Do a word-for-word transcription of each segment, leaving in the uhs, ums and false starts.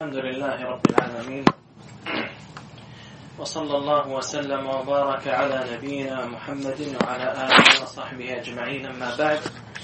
الحمد لله رب العالمين، وصلى الله وسلم وبارك على نبينا محمد وعلى آله وصحبه أجمعين. أما بعد،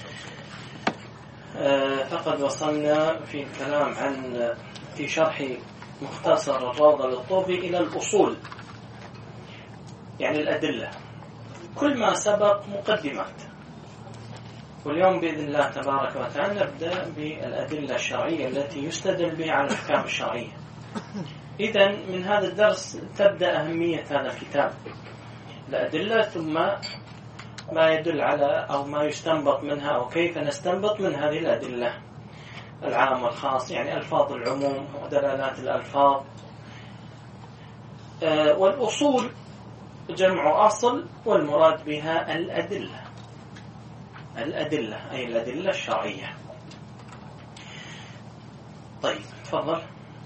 فقد وصلنا في الكلام عن في شرح مختصر الروضة للطوفي إلى الأصول، يعني الأدلة. كل ما سبق مقدمات، واليوم بإذن الله تبارك وتعالى نبدأ بالأدلة الشرعية التي يستدل بها على الأحكام الشرعية. إذن من هذا الدرس تبدأ أهمية هذا الكتاب، الأدلة، ثم ما يدل على أو ما يستنبط منها أو كيف نستنبط من هذه الأدلة، العام والخاص، يعني ألفاظ العموم ودلالات الألفاظ. آه والأصول جمع أصل، والمراد بها الأدلة، الأدلة أي الأدلة الشرعية. طيب تفضل.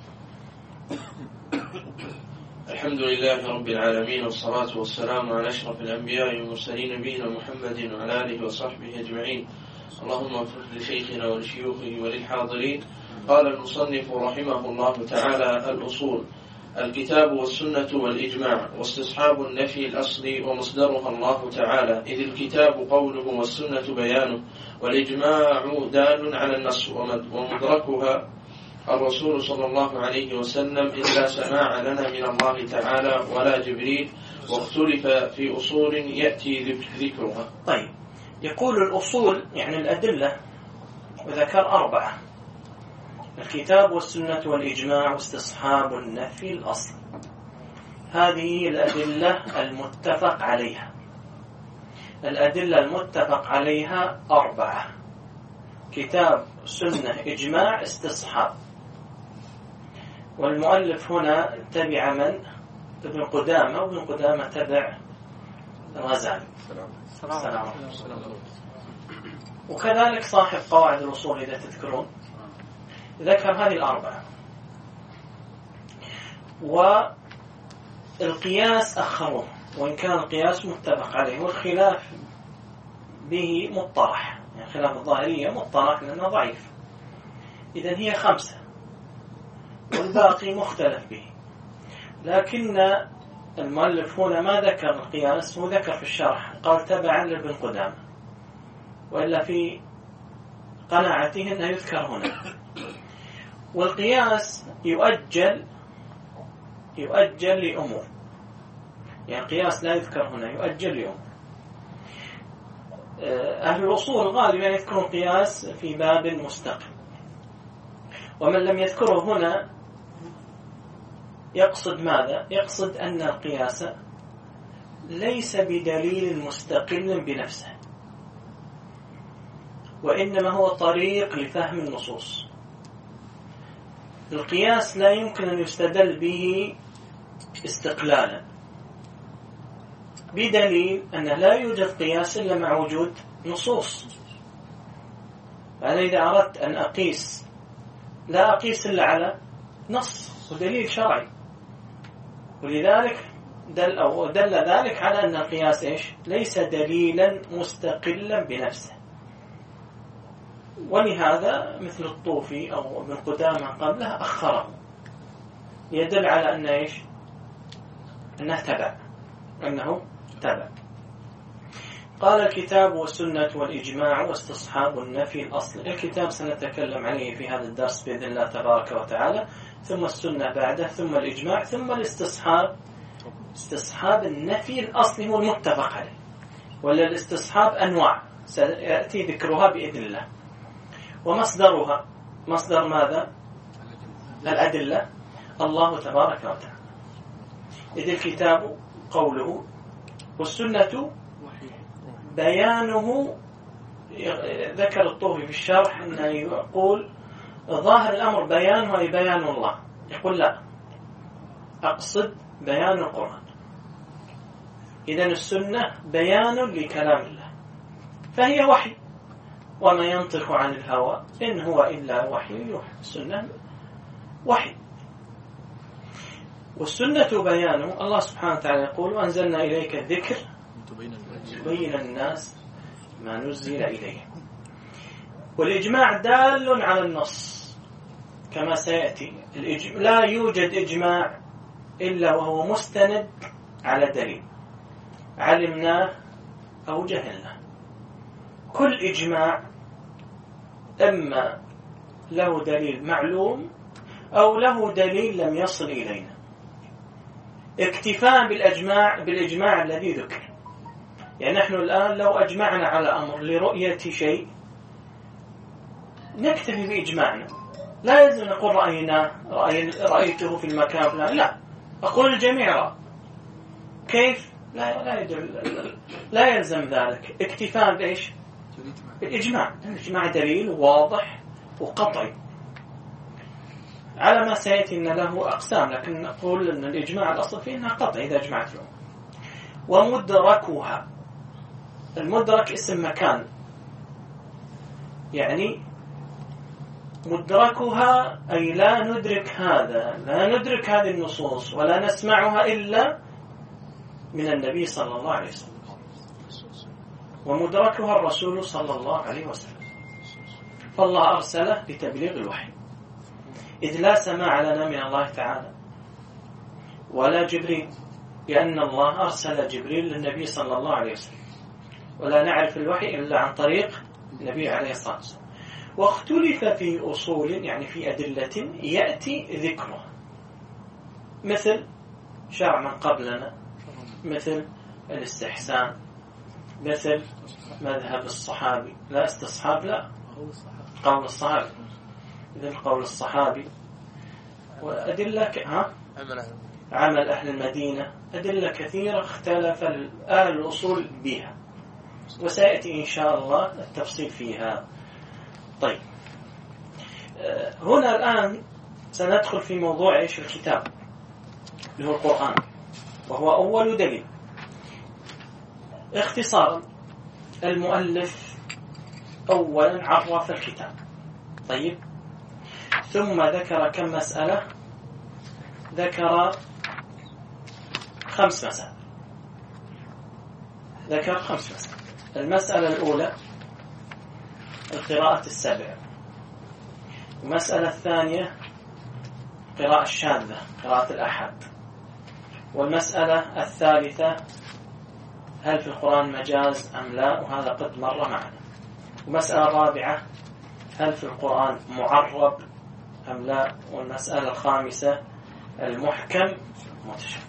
الحمد لله رب العالمين، والصلاة والسلام على أشرف الأنبياء والمرسلين نبينا محمد وعلى آله وصحبه أجمعين. اللهم اغفر لشيخنا ولشيوخه وللحاضرين. قال المصنف رحمه الله تعالى: الأصول الكتاب والسنة والإجماع، واستصحاب النفي الأصلي ومصدرها الله تعالى، إذ الكتاب قوله والسنة بيانه، والإجماع دال على النص ومدركها الرسول صلى الله عليه وسلم، إذ لا سماع لنا من الله تعالى ولا جبريل، واختلف في أصول يأتي ذكرها. طيب، يقول الأصول يعني الأدلة، وذكر أربعة: الكتاب والسنة والإجماع واستصحاب النفي الأصل. هذه الأدلة المتفق عليها. الأدلة المتفق عليها أربعة: كتاب، سنة، إجماع، استصحاب. والمؤلف هنا تبع من؟ ابن قدامة، وابن قدامة تبع الغزالي. سلام. وكذلك صاحب قواعد الأصول إذا تذكرون ذكر هذه الأربعة. والقياس أخروه، وإن كان القياس متفق عليه، والخلاف به مطرح، يعني خلاف الظاهرية مطرح لأنه ضعيف. إذن هي خمسة، والباقي مختلف به. لكن المؤلف هنا ما ذكر القياس، هو ذكر في الشرح قال تبعا لابن قدامة، وإلا في قناعته أنه يذكر هنا. والقياس يؤجل يؤجل لأمور، يعني القياس لا يذكر هنا، يؤجل لأمور. أهل الأصول غالبا يذكرون القياس في باب مستقل، ومن لم يذكره هنا يقصد ماذا؟ يقصد أن القياس ليس بدليل مستقل بنفسه، وإنما هو طريق لفهم النصوص. القياس لا يمكن أن يستدل به استقلالا، بدليل أن لا يوجد قياس إلا مع وجود نصوص. فأنا إذا أردت أن أقيس لا أقيس إلا على نص ودليل شرعي، ولذلك دل, أو دل ذلك على أن القياس إيش؟ ليس دليلا مستقلا بنفسه. ولهذا مثل الطوفي أو ابن قدامة قبله أخره، يدل على أن إيش؟ أنه تبع أنه تبع. قال الكتاب والسنة والإجماع واستصحاب النفي الأصل. الكتاب سنتكلم عليه في هذا الدرس بإذن الله تبارك وتعالى، ثم السنة بعده، ثم الإجماع، ثم الاستصحاب. استصحاب النفي الأصل هو المتفق عليه، ولا الاستصحاب أنواع سيأتي ذكرها بإذن الله. ومصدرها، مصدر ماذا؟ الأدلة، الله تبارك وتعالى. إذ الكتاب قوله، والسنة بيانه. ذكر الطوفي في الشرح أنه يقول ظاهر الأمر بيانه أي بيان الله. يقول لا، أقصد بيان القرآن. إذن السنة بيان لكلام الله، فهي وحي، وما ينطق عن الهوى إن هو إلا وحي يوحى. السنة وحي. والسنة بيانه، الله سبحانه وتعالى يقول وأنزلنا إليك الذكر تبين الناس ما نزل إليه. والإجماع دال على النص، كما سيأتي الإجماع لا يوجد إجماع إلا وهو مستند على دليل علمناه أو جهلناه. كل إجماع إما له دليل معلوم أو له دليل لم يصل إلينا. اكتفاء بالإجماع بالإجماع الذي ذكر، يعني نحن الآن لو أجمعنا على أمر لرؤية شيء نكتفي بإجماعنا، لا يلزم نقول رأينا رأي رأيته في المكان فلان، لا أقول الجميع رأى. كيف؟ لا لا يدل لا يلزم ذلك. اكتفاء بإيش؟ بالإجماع. الإجماع دليل واضح وقطعي على ما سيأتي أن له أقسام، لكن نقول أن الإجماع الأصل فيه أنها قطعي إذا أجمعت له. ومدركها، المدرك اسم مكان، يعني مدركها أي لا ندرك هذا، لا ندرك هذه النصوص ولا نسمعها إلا من النبي صلى الله عليه وسلم، ومدركها الرسول صلى الله عليه وسلم، فالله أرسله لتبليغ الوحي، إذ لا سماع لنا من الله تعالى ولا جبريل، لأن الله أرسل جبريل للنبي صلى الله عليه وسلم، ولا نعرف الوحي إلا عن طريق النبي عليه الصلاة والسلام. واختلف في أصول، يعني في أدلة يأتي ذكرها، مثل شرع من قبلنا، مثل الاستحسان، مثل مذهب الصحابي، لا استصحاب، لا قول الصحابي، مثل قول الصحابي، وأدلة ها عمل أهل المدينة، أدلة كثيرة اختلف أهل الأصول بها، وسيأتي إن شاء الله التفصيل فيها. طيب، هنا الآن سندخل في موضوع إيش الكتاب اللي هو القرآن، وهو أول دليل. اختصارا، المؤلف أولا عرف الكتاب، طيب، ثم ذكر كم مسألة؟ ذكر خمس مسائل، ذكر خمس مسائل. المسألة الأولى القراءة السبع، المسألة الثانية قراءة الشاذة، قراءة الأحد، والمسألة الثالثة هل في القرآن مجاز أم لا، وهذا قد مر معنا. والمسألة الرابعة هل في القرآن معرب أم لا، والمسألة الخامسة المحكم متشابه.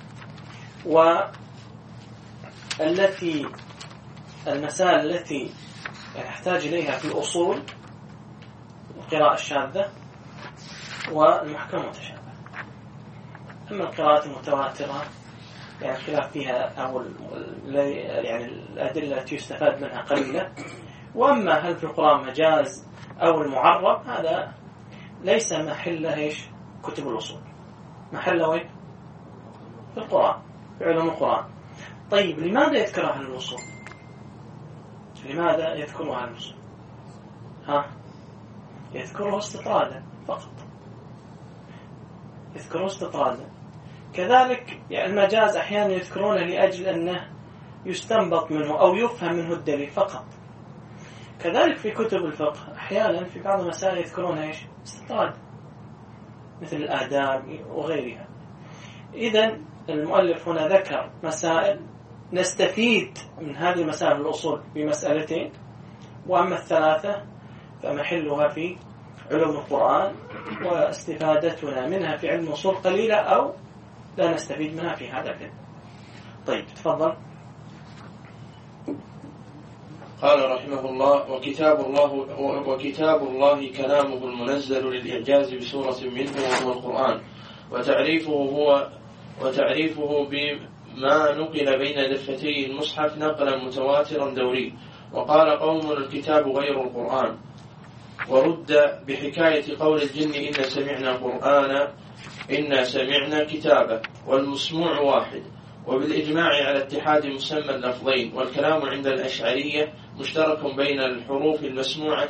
والتي المسائل التي نحتاج إليها في الأصول القراءة الشاذة والمحكم متشابه. أما القراءة المتواترة يعني الخلاف فيها أو يعني الأدلة التي يستفاد منها قليلة. وأما هل في القرآن مجاز أو المعرب، هذا ليس محله إيش كتب الأصول، محله وين؟ في القرآن، في علوم القرآن. طيب، لماذا يذكرها أهل الأصول؟ لماذا يذكرها أهل الأصول؟ ها؟ يذكره استطرادا فقط، يذكره استطرادا. كذلك يعني المجاز أحيانا يذكرونه لأجل أنه يستنبط منه أو يفهم منه الدليل فقط. كذلك في كتب الفقه أحيانا في بعض المسائل يذكرون إيش؟ استطراد، مثل الآداب وغيرها. إذن المؤلف هنا ذكر مسائل نستفيد من هذه المسائل الأصول بمسألتين، وأما الثلاثة فمحلها في علوم القرآن، واستفادتنا منها في علم الأصول قليلة أو لا نستفيد منها في هذا العلم. طيب، تفضل. قال رحمه الله: وكتاب الله وكتاب الله كلامه المنزل للإعجاز بسورة منه وهو القرآن، وتعريفه هو وتعريفه بما نقل بين دفتي المصحف نقلا متواترا دوري. وقال قوم: الكتاب غير القرآن. ورد بحكاية قول الجن: إن سمعنا قرآنا إن سمعنا كتابا، والمسموع واحد. وبالإجماع على اتحاد مسمى اللفظين. والكلام عند الأشعرية مشترك بين الحروف المسموعة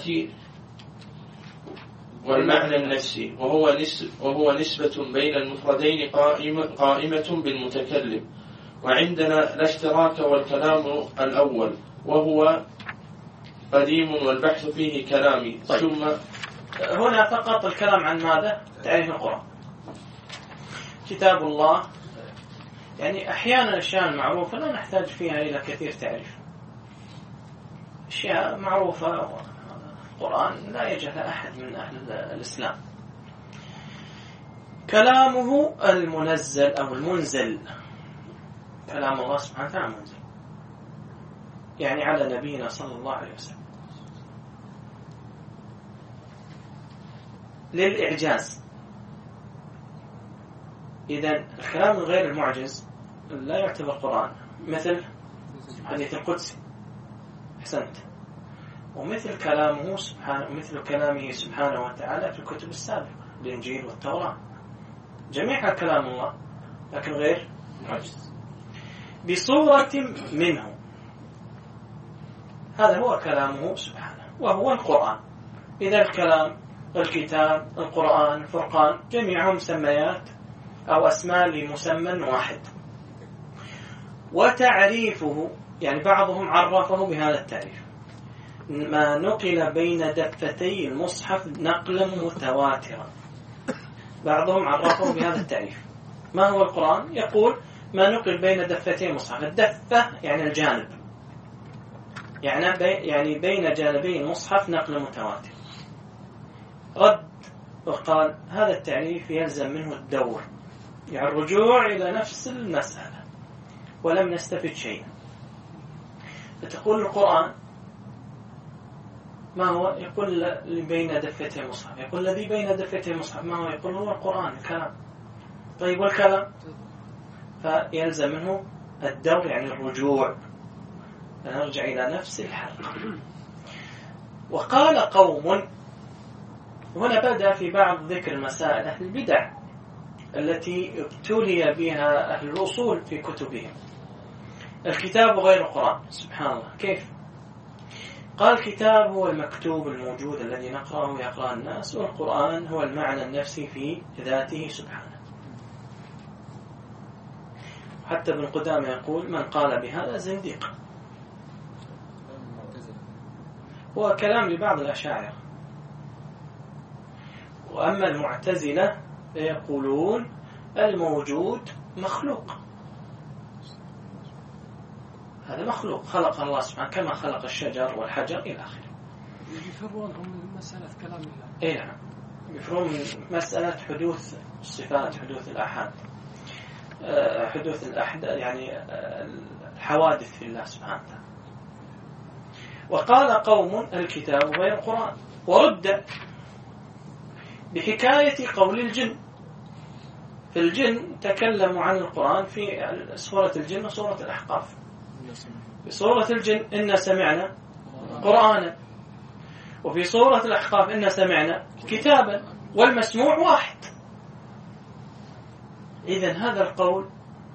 والمعنى النفسي، وهو نسب وهو نسبة بين المفردين قائمة, قائمة بالمتكلم. وعندنا لا اشتراك، والكلام الأول وهو قديم والبحث فيه كلامي. طيب. ثم هنا فقط الكلام عن ماذا؟ تعريف القرآن. كتاب الله يعني أحيانا الأشياء المعروفة لا نحتاج فيها إلى كثير تعريف. أشياء معروفة القرآن لا يجهل أحد من أهل الإسلام. كلامه المنزل أو المنزل، كلام الله سبحانه وتعالى منزل، يعني على نبينا صلى الله عليه وسلم للإعجاز. إذن الكلام غير المعجز لا يعتبر قرآن، مثل حديث القدسي، أحسنت، ومثل كلامه سبحانه، مثل كلامه سبحانه وتعالى في الكتب السابقة، الإنجيل والتوراة، جميعها كلام الله لكن غير معجز بصورة منه. هذا هو كلامه سبحانه وهو القرآن. إذا الكلام، الكتاب، القرآن، الفرقان، جميعهم مسميات أو أسماء لمسمى واحد. وتعريفه يعني بعضهم عرفه بهذا التعريف: ما نقل بين دفتي المصحف نقلا متواترا. بعضهم عرفه بهذا التعريف. ما هو القرآن؟ يقول ما نقل بين دفتي المصحف. الدفة يعني الجانب، يعني بي يعني بين جانبي المصحف نقل متواتر. رد وقال هذا التعريف يلزم منه الدور، يعني الرجوع إلى نفس المسألة، ولم نستفد شيئا. فتقول القرآن ما هو؟ يقول بين دفتي المصحف. يقول الذي بين دفتي المصحف ما هو؟ يقول هو القرآن، الكلام. طيب والكلام؟ فيلزم منه الدور، يعني الرجوع، نرجع إلى نفس الحلقة. وقال قوم، هنا بدأ في بعض ذكر مسائل أهل البدع التي ابتلي بها أهل الأصول في كتبهم. الكتاب غير القرآن، سبحان الله، كيف؟ قال الكتاب هو المكتوب الموجود الذي نقرأه يقرأ الناس، والقرآن هو المعنى النفسي في ذاته سبحانه. حتى ابن قدامة يقول من قال بهذا زنديق. هو كلام لبعض الأشاعرة. وأما المعتزلة يقولون الموجود مخلوق، هذا مخلوق، خلق الله سبحانه كما خلق الشجر والحجر إلى آخره. يفرون من مسألة كلام الله. إيه نعم، يفرون من مسألة حدوث الصفات، حدوث الآحاد، حدوث الأحداث، يعني الحوادث في الله سبحانه وتعالى. وقال قوم الكتاب غير القرآن، ورد بحكاية قول الجن. في الجن تكلموا عن القرآن في سورة الجن وسورة الأحقاف. في سورة الجن إنا سمعنا قرآنا، وفي سورة الأحقاف إنا سمعنا كتابا، والمسموع واحد. إذن هذا القول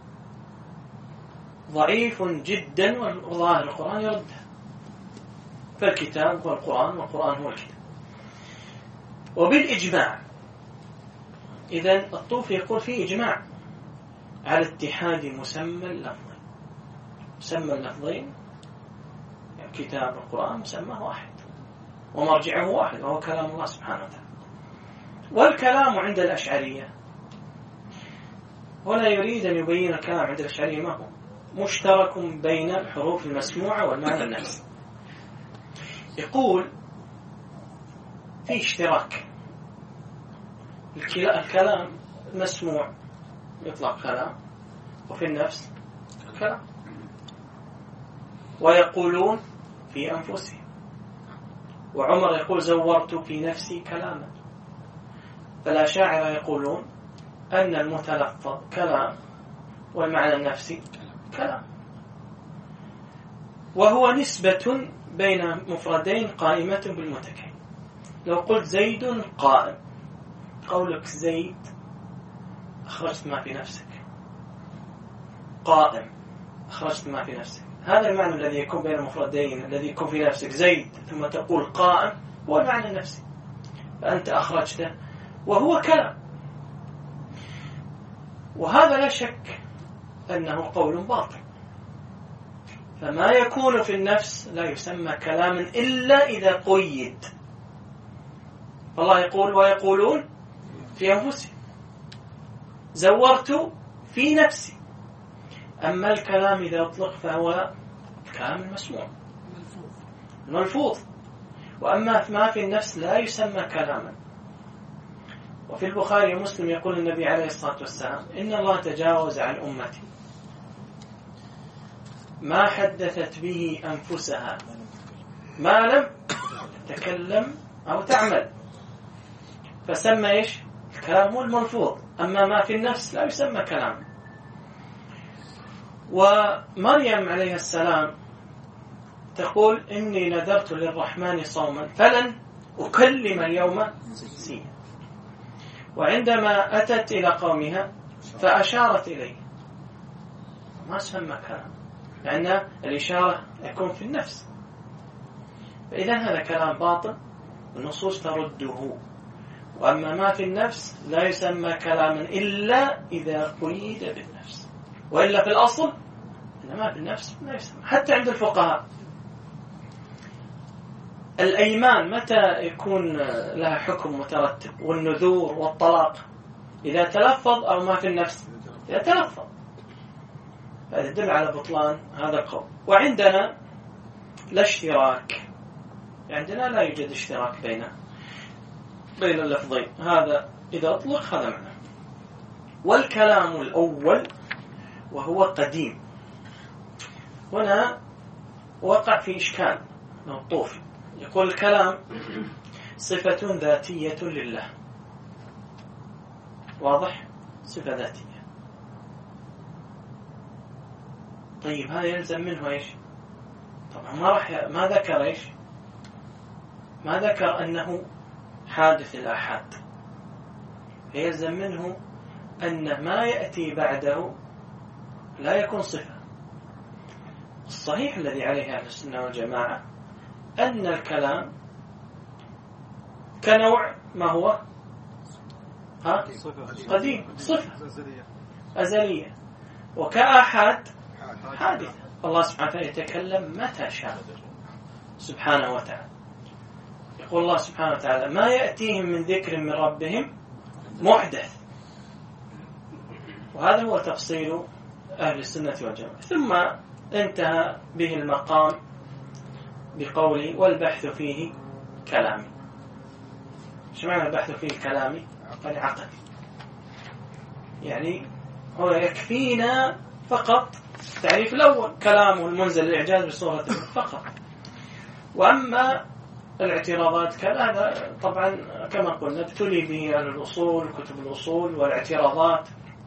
ضعيف جدا، وظاهر القرآن يرده. فالكتاب هو القرآن، والقرآن هو الكتاب، وبالإجماع. إذن الطوفي يقول في إجماع على اتحاد مسمى اللفظين. مسمى اللفظين يعني كتاب القرآن مسمى واحد، ومرجعه واحد، وهو كلام الله سبحانه وتعالى. والكلام عند الأشعرية، هنا يريد أن يبين الكلام عند الأشعرية ما هو؟ مشترك بين الحروف المسموعة والمعنى النفسي. يقول في اشتراك. الكلام مسموع يطلق كلام، وفي النفس كلام. ويقولون في أنفسهم، وعمر يقول زورت في نفسي كلاما. فالأشاعرة يقولون أن المتلفظ كلام، والمعنى النفسي كلام، وهو نسبة بين مفردين قائمة بالمتكلم. لو قلت زيد قائم، قولك زيد أخرجت ما في نفسك، قائم أخرجت ما في نفسك. هذا المعنى الذي يكون بين المفردين، الذي يكون في نفسك زيد ثم تقول قائم، هو المعنى النفسي، فأنت أخرجته وهو كلام. وهذا لا شك أنه قول باطل. فما يكون في النفس لا يسمى كلاما إلا إذا قيد. الله يقول ويقولون في أنفسهم، زورت في نفسي. أما الكلام إذا أطلق فهو الكلام المسموع الملفوظ، وأما ما في النفس لا يسمى كلاما. وفي البخاري ومسلم يقول النبي عليه الصلاة والسلام: إن الله تجاوز عن أمتي ما حدثت به أنفسها ما لم تتكلم أو تعمل. فسمى إيش؟ الكلام الملفوظ. أما ما في النفس لا يسمى كلام. ومريم عليه السلام تقول: إني نذرت للرحمن صوما فلن أكلم اليوم إنسيا. وعندما أتت إلى قومها فأشارت إليه، ما سمى كلام، لأن الإشارة يكون في النفس. فإذا هذا كلام باطل، النصوص ترده. وأما ما في النفس لا يسمى كلاما إلا إذا قيد بالنفس، وإلا في الأصل إن ما في النفس لا يسمى. حتى عند الفقهاء الأيمان متى يكون لها حكم مترتب؟ والنذور والطلاق إذا تلفظ أو ما في النفس؟ إذا تلفظ. هذا يدل على بطلان هذا القول. وعندنا لا اشتراك، عندنا لا يوجد اشتراك بين بين اللفظين، هذا إذا أطلق هذا معنى. والكلام الأول وهو قديم، هنا وقع في إشكال من الطوفي. يقول: الكلام صفة ذاتية لله. واضح؟ صفة ذاتية. طيب هذا يلزم منه إيش؟ طبعا ما راح ما ذكر إيش؟ ما ذكر أنه حادث الآحاد، فيلزم منه أن ما يأتي بعده لا يكون صفة. الصحيح الذي عليه أهل السنة والجماعة أن الكلام كنوع ما هو ها؟ قديم، صفة أزلية، وكآحاد حادثة. الله سبحانه وتعالى يتكلم متى شاء سبحانه وتعالى. يقول الله سبحانه وتعالى: ما يأتيهم من ذكر من ربهم محدث. وهذا هو تفصيل أهل السنة والجماعة. ثم انتهى به المقام بقولي: والبحث فيه كلامي. شو معنى البحث فيه كلامي؟ قال عقدي، يعني هو يكفينا فقط التعريف الأول، كلامه المنزل الإعجاز بصورة فقط. وأما الاعتراضات كذا طبعا كما قلنا ابتلي به على الأصول، كتب الأصول والاعتراضات.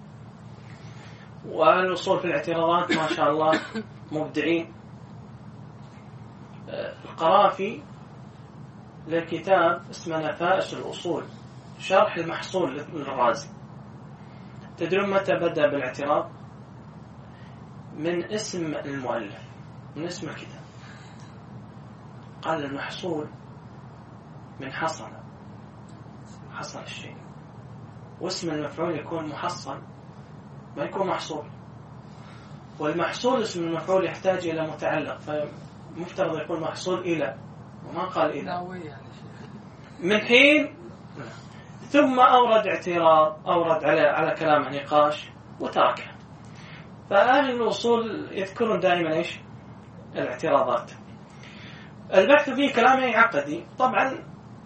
والأصول في الاعتراضات ما شاء الله مبدعين. القرافي لكتاب اسمه نفائس الأصول، شرح المحصول للرازي. تدرون متى بدأ بالاعتراض؟ من اسم المؤلف، من اسم الكتاب. قال: المحصول من حصل، حصل الشيء، واسم المفعول يكون محصل ما يكون محصول. والمحصول اسم المفعول يحتاج إلى متعلق، فمفترض يكون محصول إلى، وما قال إلى. من حين ثم أورد اعتراض، أورد على على كلام نقاش وتركه. فأهل الأصول يذكرون دائما إيش؟ الاعتراضات. البحث فيه كلامه عقدي. طبعا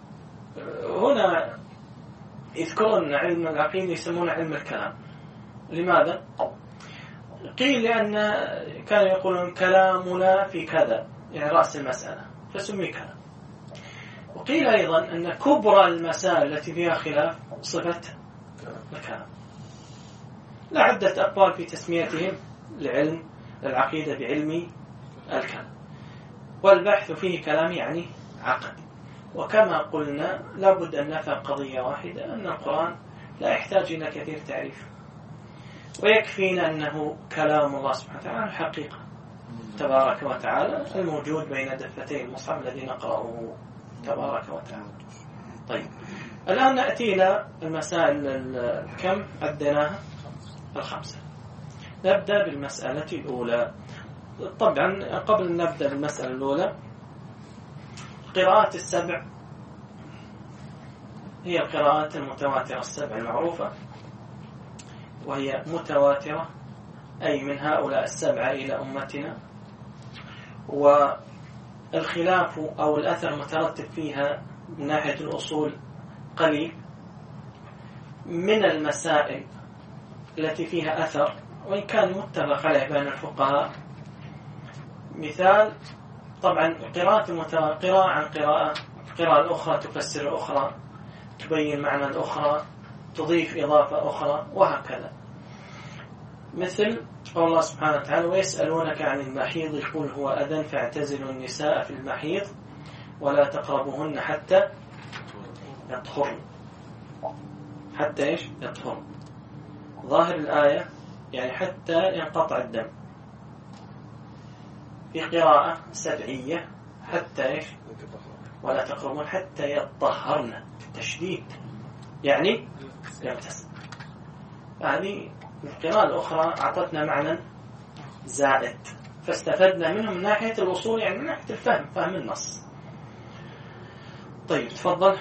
هنا يذكرون علم العقيدة يسمونه علم الكلام. لماذا؟ قيل لأن كانوا يقولون كلامنا في كذا، يعني رأس المسألة، فسمي كلام. وقيل أيضا أن كبرى المسائل التي فيها خلاف صفة الكلام. لا عدة أقوال في تسميتهم لعلم العقيدة بعلم الكلام. والبحث فيه كلام يعني عقد. وكما قلنا لابد أن نفهم قضية واحدة، أن القرآن لا يحتاج إلى كثير تعريف، ويكفينا أنه كلام الله سبحانه وتعالى الحقيقة تبارك وتعالى الموجود بين دفتي المصحف الذي نقرأه تبارك وتعالى. طيب الآن نأتي إلى المسائل الكم عدناها؟ الخمسة. نبدأ بالمسألة الأولى. طبعا قبل أن نبدأ بالمسألة الأولى، قراءة السبع هي القراءات المتواترة السبع المعروفة، وهي متواترة أي من هؤلاء السبعة إلى أمتنا، والخلاف أو الأثر مترتب فيها من ناحية الأصول قليل. من المسائل التي فيها أثر وإن كان متفق عليه بين الفقهاء، مثال طبعا قراءة المتواترة قراءة عن قراءة، القراءة الأخرى تفسر الأخرى، تبين معنى الأخرى، تضيف إضافة أخرى، وهكذا. مثل قول الله سبحانه وتعالى: ويسألونك عن المحيض قل هو أذى فاعتزلوا النساء في المحيض ولا تقربوهن حتى يطهرن. حتى إيش؟ يطهرن. ظاهر الآية يعني حتى ينقطع الدم. في قراءة سبعية حتى إيش؟ ولا تقربون حتى يطهرن، التشديد يعني يغتسل. هذه القراءة الأخرى أعطتنا معنى زائد، فاستفدنا منه من ناحية الوصول، يعني من ناحية الفهم، فهم النص. طيب تفضل.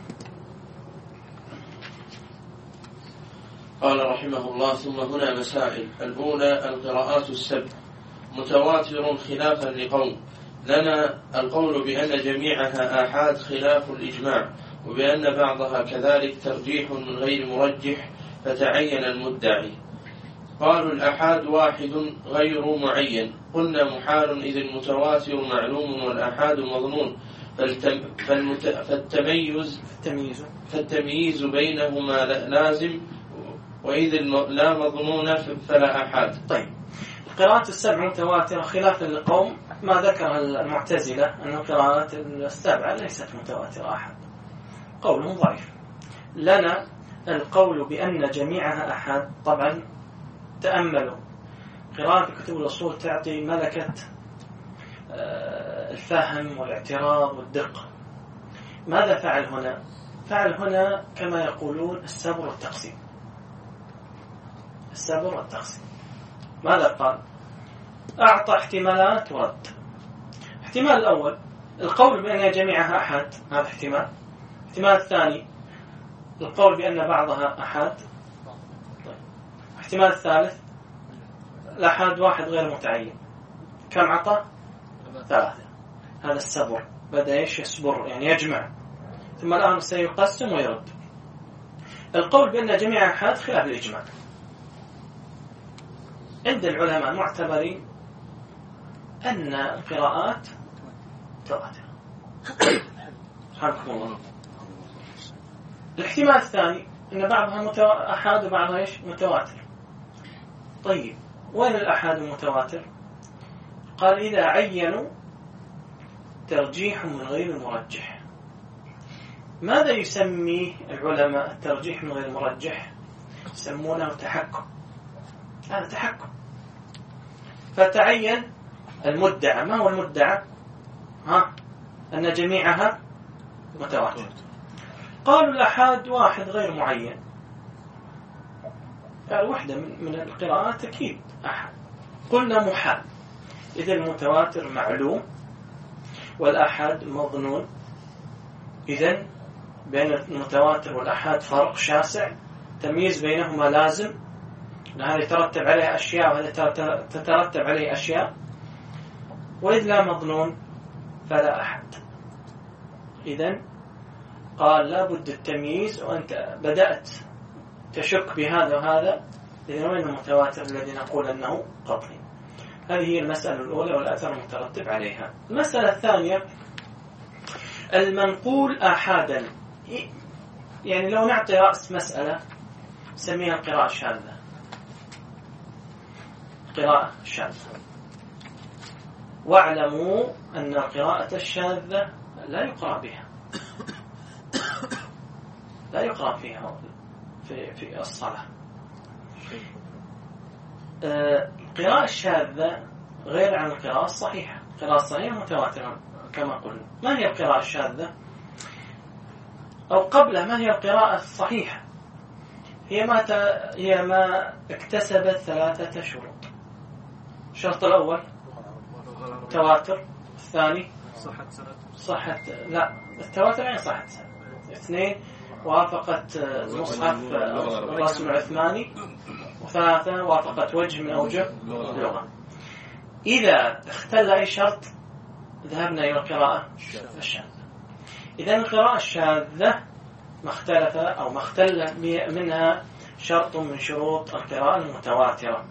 قال رحمه الله: ثم هنا مسائل. الأولى القراءات السبع متواتر خلافا لقوم. لنا القول بأن جميعها آحاد خلاف الإجماع، وبأن بعضها كذلك ترجيح من غير مرجح فتعين المدعي. قالوا الآحاد واحد غير معين. قلنا محال إذ المتواتر معلوم والآحاد مظنون، فالتم فالمت فالتميز التمييز فالتمييز بينهما لازم، وإذ لا مظنون فلا آحاد. طيب القراءات السبع متواترة خلافا للقوم، ما ذكر المعتزلة أن القراءات السبعة ليست متواترة أحد، قولهم ضعيف. لنا القول بأن جميعها أحد. طبعا تأملوا قراءة كتب الأصول تعطي ملكة الفهم والاعتراض والدقة. ماذا فعل هنا؟ فعل هنا كما يقولون السبر والتقسيم. السبر والتقسيم. ماذا قال؟ أعطى احتمالات ورد. احتمال الأول القول بأن جميعها أحد، هذا احتمال. احتمال الثاني القول بأن بعضها أحد. طيب. احتمال الثالث الأحد واحد غير متعين. كم عطى؟ ثلاثة. هذا السبر، بدأ إيش؟ يسبر يعني يجمع، ثم الآن سيقسم ويرد. القول بأن جميعها أحد خلاف الإجماع. عند العلماء معتبرين أن القراءات متواترة. حركم الله. الاحتمال الثاني أن بعضها متو... أحاد وبعضها إيش؟ متواتر. طيب وين الأحاد المتواتر؟ قال إذا عينوا ترجيح من غير مرجح. ماذا يسميه العلماء الترجيح من غير مرجح؟ يسمونه تحكم. هذا تحكم. فتعين المدعى. ما هو المدعى؟ ها؟ أن جميعها متواتر. قالوا الأحاد واحد غير معين. قال وحدة من القراءات أكيد أحد. قلنا محال إذا المتواتر معلوم والأحاد مظنون، إذن بين المتواتر والأحاد فرق شاسع، تمييز بينهما لازم، هذا يترتب عليه أشياء وهذا تترتب عليه أشياء. وإذ لا مظنون فلا أحد. إذن قال لا بد التمييز، وأنت بدأت تشك بهذا وهذا، إذن وين المتواتر الذي نقول أنه قطعي؟ هذه هي المسألة الأولى والأثر المترتب عليها. المسألة الثانية المنقول آحادا. يعني لو نعطي رأس مسألة نسميها القراءة الشاذة. قراءة شاذة. واعلموا أن القراءة الشاذة لا يقرأ بها، لا يقرأ فيها في في الصلاة. القراءة الشاذة غير عن القراءة الصحيحة. القراءة الصحيحة متواترة كما قلنا. ما هي القراءة الشاذة؟ أو قبل ما هي القراءة الصحيحة؟ هي ما ت... هي ما اكتسبت ثلاثة شروط. الشرط الأول تواتر، الثاني صحة سند، صحة لا التواتر يعني صحة سند، اثنين وافقت مصحف الرسم العثماني، وثلاثة وافقت وجه من أوجه اللغة. إذا اختل أي شرط ذهبنا إلى القراءة الشاذة. إذا القراءة الشاذة ما اختلف أو ما اختل منها شرط من شروط القراءة المتواترة،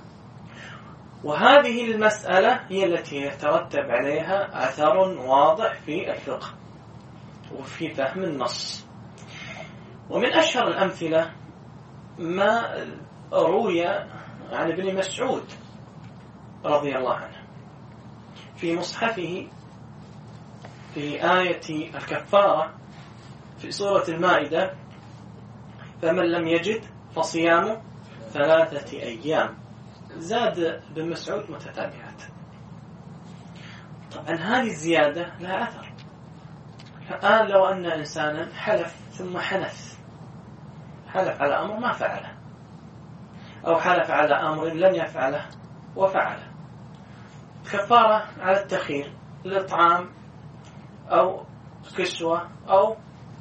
وهذه المسألة هي التي يترتب عليها أثر واضح في الفقه وفي فهم النص. ومن أشهر الأمثلة ما روي عن ابن مسعود رضي الله عنه في مصحفه في آية الكفارة في سورة المائدة: فمن لم يجد فصيام ثلاثة أيام. زاد بن مسعود متتابعات. طبعا هذه الزيادة لها أثر. الآن لو أن إنسانا حلف ثم حنث، حلف على أمر ما فعله، أو حلف على أمر لن يفعله وفعله، كفارة على التخير للطعام أو كسوة أو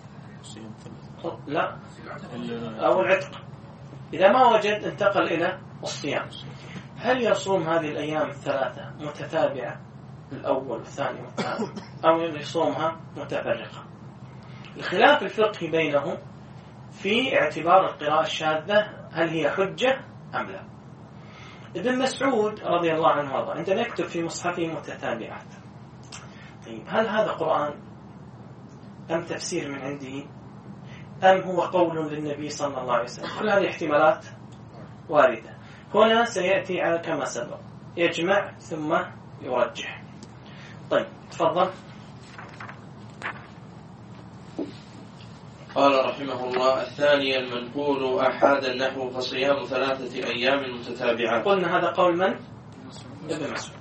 لا أو العتق. إذا ما وجد انتقل إلى الصيام. هل يصوم هذه الأيام الثلاثة متتابعة، الأول والثاني والثالث، أو يصومها متفرقة؟ الخلاف الفقهي بينهم في اعتبار القراءة الشاذة هل هي حجة أم لا. ابن مسعود رضي الله عنه وارضاه عندما يكتب في مصحفه متتابعات، طيب هل هذا قرآن أم تفسير من عنده أم هو قول للنبي صلى الله عليه وسلم؟ كل هذه احتمالات واردة. هنا سيأتي على كما سبق، يجمع ثم يرجح. طيب تفضل. قال رحمه الله: الثاني المنقول أحاد النحو فصيام ثلاثة أيام متتابعات. قلنا هذا قول من؟ ابن مسعود.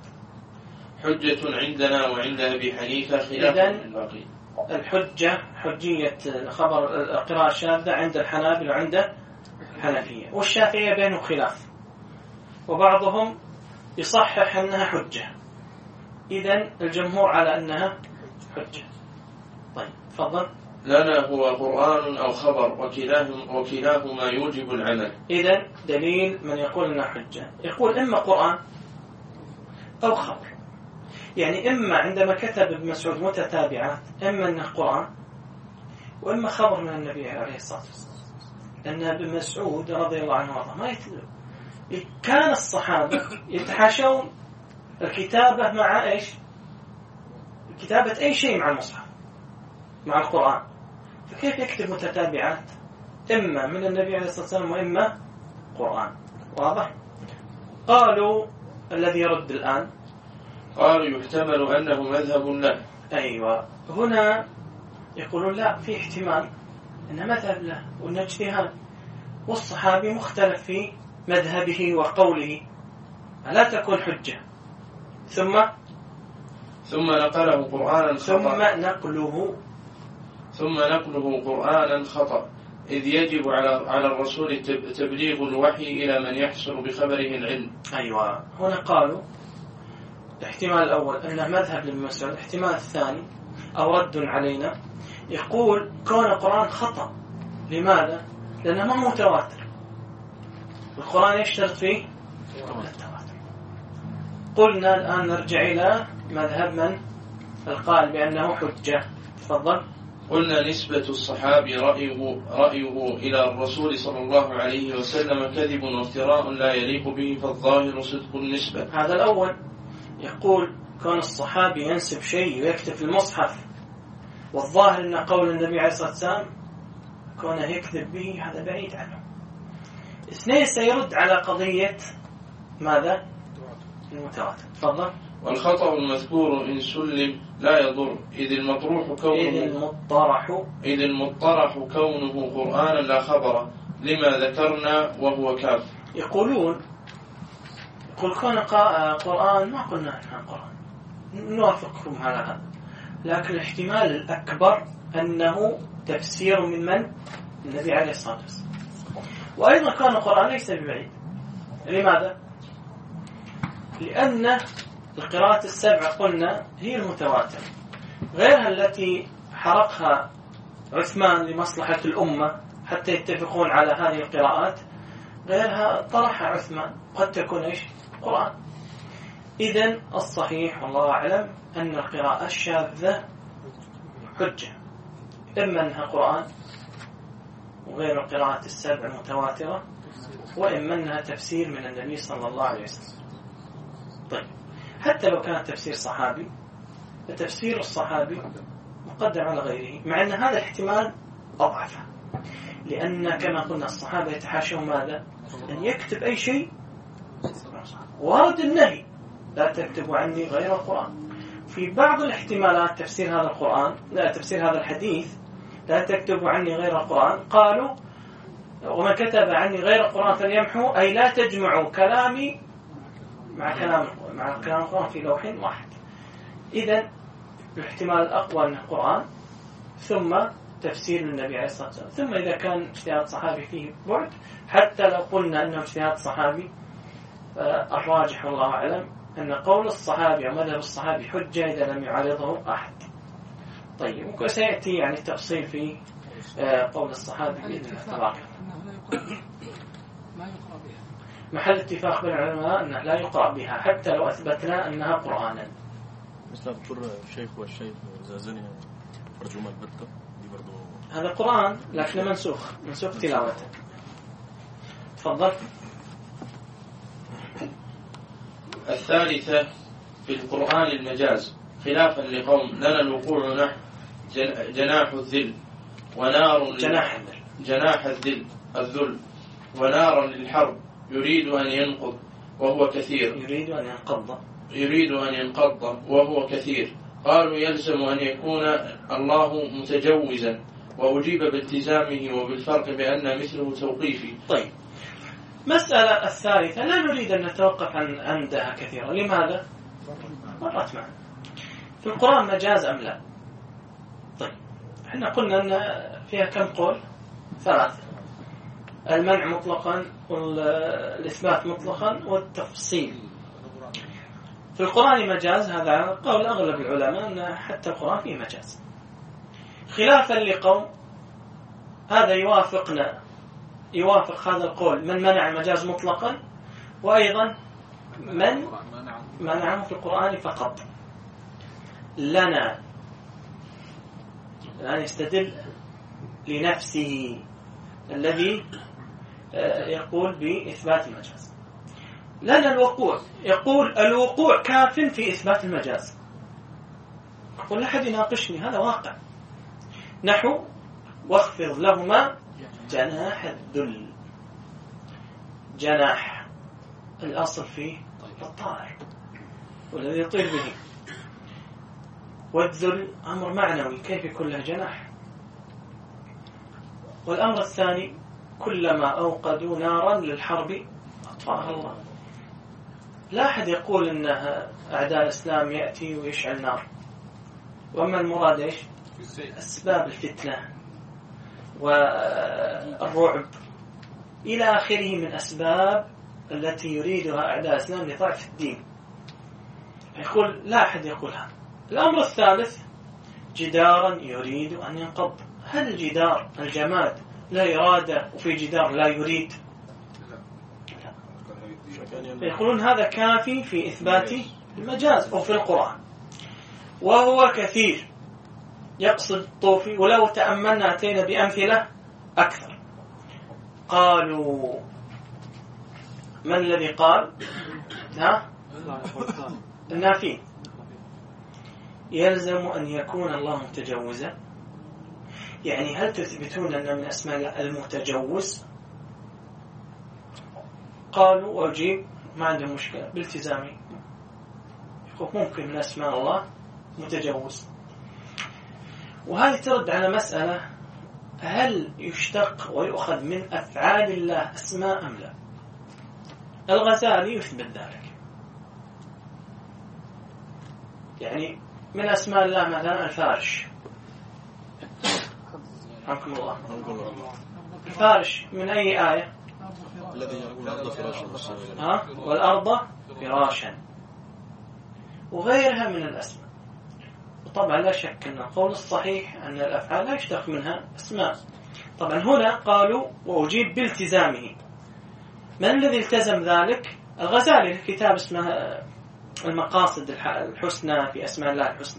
حجة عندنا وعند أبي حنيفة خلاف الباقي. الحجة حجية خبر القراءة الشاذة عند الحنابلة وعند الحنفية، والشافعية بينهم خلاف، وبعضهم يصحح أنها حجة. إذن الجمهور على أنها حجة. طيب تفضل. لنا هو قرآن أو خبر وكلاهما وكلاهما يوجب العمل. إذن دليل من يقول أنها حجة يقول إما قرآن أو خبر. يعني إما عندما كتب ابن مسعود متتابعات إما أنه قرآن وإما خبر من النبي عليه الصلاة والسلام، لأن ابن مسعود رضي الله عنه وارضاه ما يتلو. كان الصحابة يتحاشون الكتابة مع إيش؟ كتابة أي شيء مع المصحف مع القرآن، فكيف يكتب متتابعات إما من النبي عليه الصلاة والسلام وإما قرآن؟ واضح؟ قالوا الذي يرد الآن قالوا يحتمل أنه مذهب له. أيوة، هنا يقولون لا، في احتمال أنه مذهب له وأنه اجتهاد، والصحابي مختلف في مذهبه وقوله، لا تكون حجة. ثم ثم نقله قرآنا خطأ ثم نقله ثم نقله قرآنا خطأ إذ يجب على على الرسول تبليغ الوحي إلى من يحصل بخبره العلم. أيوة، هنا قالوا الاحتمال الأول أنه مذهب لابن مسعود، الاحتمال الثاني أو رد علينا يقول كون القرآن خطأ. لماذا؟ لأنه ما متواتر، القرآن يشترط فيه التواتر. قلنا الآن نرجع إلى مذهب من القائل بأنه حجة. تفضل. قلنا نسبة الصحابي رأيه, رأيه إلى الرسول صلى الله عليه وسلم كذب وافتراء لا يليق به، فالظاهر صدق النسبة. هذا الأول يقول كون الصحابي ينسب شيء ويكتب في المصحف، والظاهر أن قول النبي عليه الصلاة والسلام كونه يكذب به هذا بعيد عنه. اثنين سيرد على قضية ماذا؟ المتواتر. تفضل. والخطأ المذكور إن سلم لا يضر إذ المطروح كونه إذ المطرح إذ المطرح كونه قرآنا لا خبر لما ذكرنا وهو كاف. يقولون يقول كون قرآن ما قلنا عنها قرآن، نوافقكم على هذا، لكن الاحتمال الأكبر أنه تفسير من من؟ النبي عليه الصلاة والسلام. وأيضا كان القرآن ليس ببعيد. لماذا؟ لأن القراءات السبع قلنا هي المتواتر، غيرها التي حرقها عثمان لمصلحة الأمة حتى يتفقون على هذه القراءات، غيرها طرحها عثمان قد تكون إيش قرآن. إذن الصحيح والله أعلم أن القراءة الشاذة حجة، إما أنها قرآن وغير القراءة السبع المتواترة، وإما أنها تفسير من النبي صلى الله عليه وسلم. طيب حتى لو كان تفسير صحابي، فتفسير الصحابي مقدم على غيره، مع أن هذا الاحتمال أضعف، لأن كما قلنا الصحابة يتحاشون ماذا؟ أن يكتب أي شيء، وارد النهي لا تكتبوا عني غير القرآن. في بعض الاحتمالات تفسير هذا القرآن، لا تفسير هذا الحديث لا تكتبوا عني غير القرآن، قالوا ومن كتب عني غير القرآن فليمحو، أي لا تجمعوا كلامي مع كلام مع كلام القرآن في لوح واحد. إذن الاحتمال الأقوى أنه القرآن، ثم تفسير النبي عليه الصلاة والسلام، ثم إذا كان اجتهاد صحابي فيه بعد، حتى لو قلنا أنه اجتهاد صحابي، الراجح والله أعلم أن قول الصحابي ومذهب الصحابي حجة إذا لم يعارضه أحد. طيب وسيأتي يعني التفصيل في قول الصحابي بإذن الله تبارك. محل اتفاق بين العلماء أنه لا يقرأ بها حتى لو أثبتنا أنها قرآنا. مثل دكتور الشيخ والشيخ زازني ترجمة البتة دي برضو هذا قرآن لكن منسوخ منسوخ تلاوته. تفضل. الثالثة في القرآن المجاز، خلافا لقوم لنا الوقوع نحو جناح الذل ونار جناح الذل جناح الذل الذل ونار للحرب يريد أن ينقض وهو كثير يريد أن ينقض يريد أن ينقض وهو كثير. قالوا يلزم أن يكون الله متجوزا، وأجيب بالتزامه وبالفرق بأن مثله توقيفي. طيب مسألة الثالثة لا نريد أن نتوقف عن عندها كثيرا. لماذا؟ مرت معنا في القرآن مجاز أم لا؟ طيب احنا قلنا أن فيها كم قول؟ ثلاثة: المنع مطلقا والإثبات مطلقا والتفصيل. في القرآن مجاز، هذا قول أغلب العلماء أن حتى القرآن فيه مجاز، خلافا لقوم هذا يوافقنا يوافق هذا القول من منع المجاز مطلقا، وأيضا من منعه في القرآن فقط. لنا الآن يستدل لنفسه الذي يقول بإثبات المجاز. لنا الوقوع، يقول الوقوع كاف في إثبات المجاز. يقول لا أحد يناقشني، هذا واقع. نحو واخفض لهما جناح الذل. جناح الأصل فيه الطائر والذي يطير به، والذل أمر معنوي، كيف يكون له جناح؟ والأمر الثاني كلما أوقدوا نارا للحرب أطفأها الله. لا أحد يقول أن أعداء الإسلام يأتي ويشعل نار، وأما المراد إيش؟ أسباب الفتنة والرعب إلى آخره من أسباب التي يريدها أعداء الإسلام لضعف الدين. يقول لا أحد يقولها. الأمر الثالث جدارا يريد أن ينقض. هل الجدار الجماد لا إرادة وفي جدار لا يريد؟ يقولون هذا كافي في إثبات المجاز أو في القرآن، وهو كثير يقصد الطوفي، ولو تأملنا أتينا بأمثلة أكثر. قالوا من الذي قال؟ ها؟ النافي. يلزم أن يكون الله متجوزا، يعني هل تثبتون أن من أسماء المتجوز؟ قالوا وأجيب ما عندهم مشكلة بالتزامي، ممكن من أسماء الله متجوز. وهذه ترد على مسألة: هل يشتق ويؤخذ من أفعال الله أسماء أم لا؟ الغزالي يثبت ذلك، يعني من أسماء الله مثلا الفارش. رحمكم الله. الفارش من أي آية؟ الذي يقول الأرض فراشا ها؟ والأرض فراشا، وغيرها من الأسماء. طبعا لا شك أن القول الصحيح أن الأفعال لا يشتق منها أسماء. طبعا هنا قالوا وأجيب بالتزامه. من الذي التزم ذلك؟ الغزالي في كتاب اسمه المقاصد الحسنى في أسماء الله الحسنى،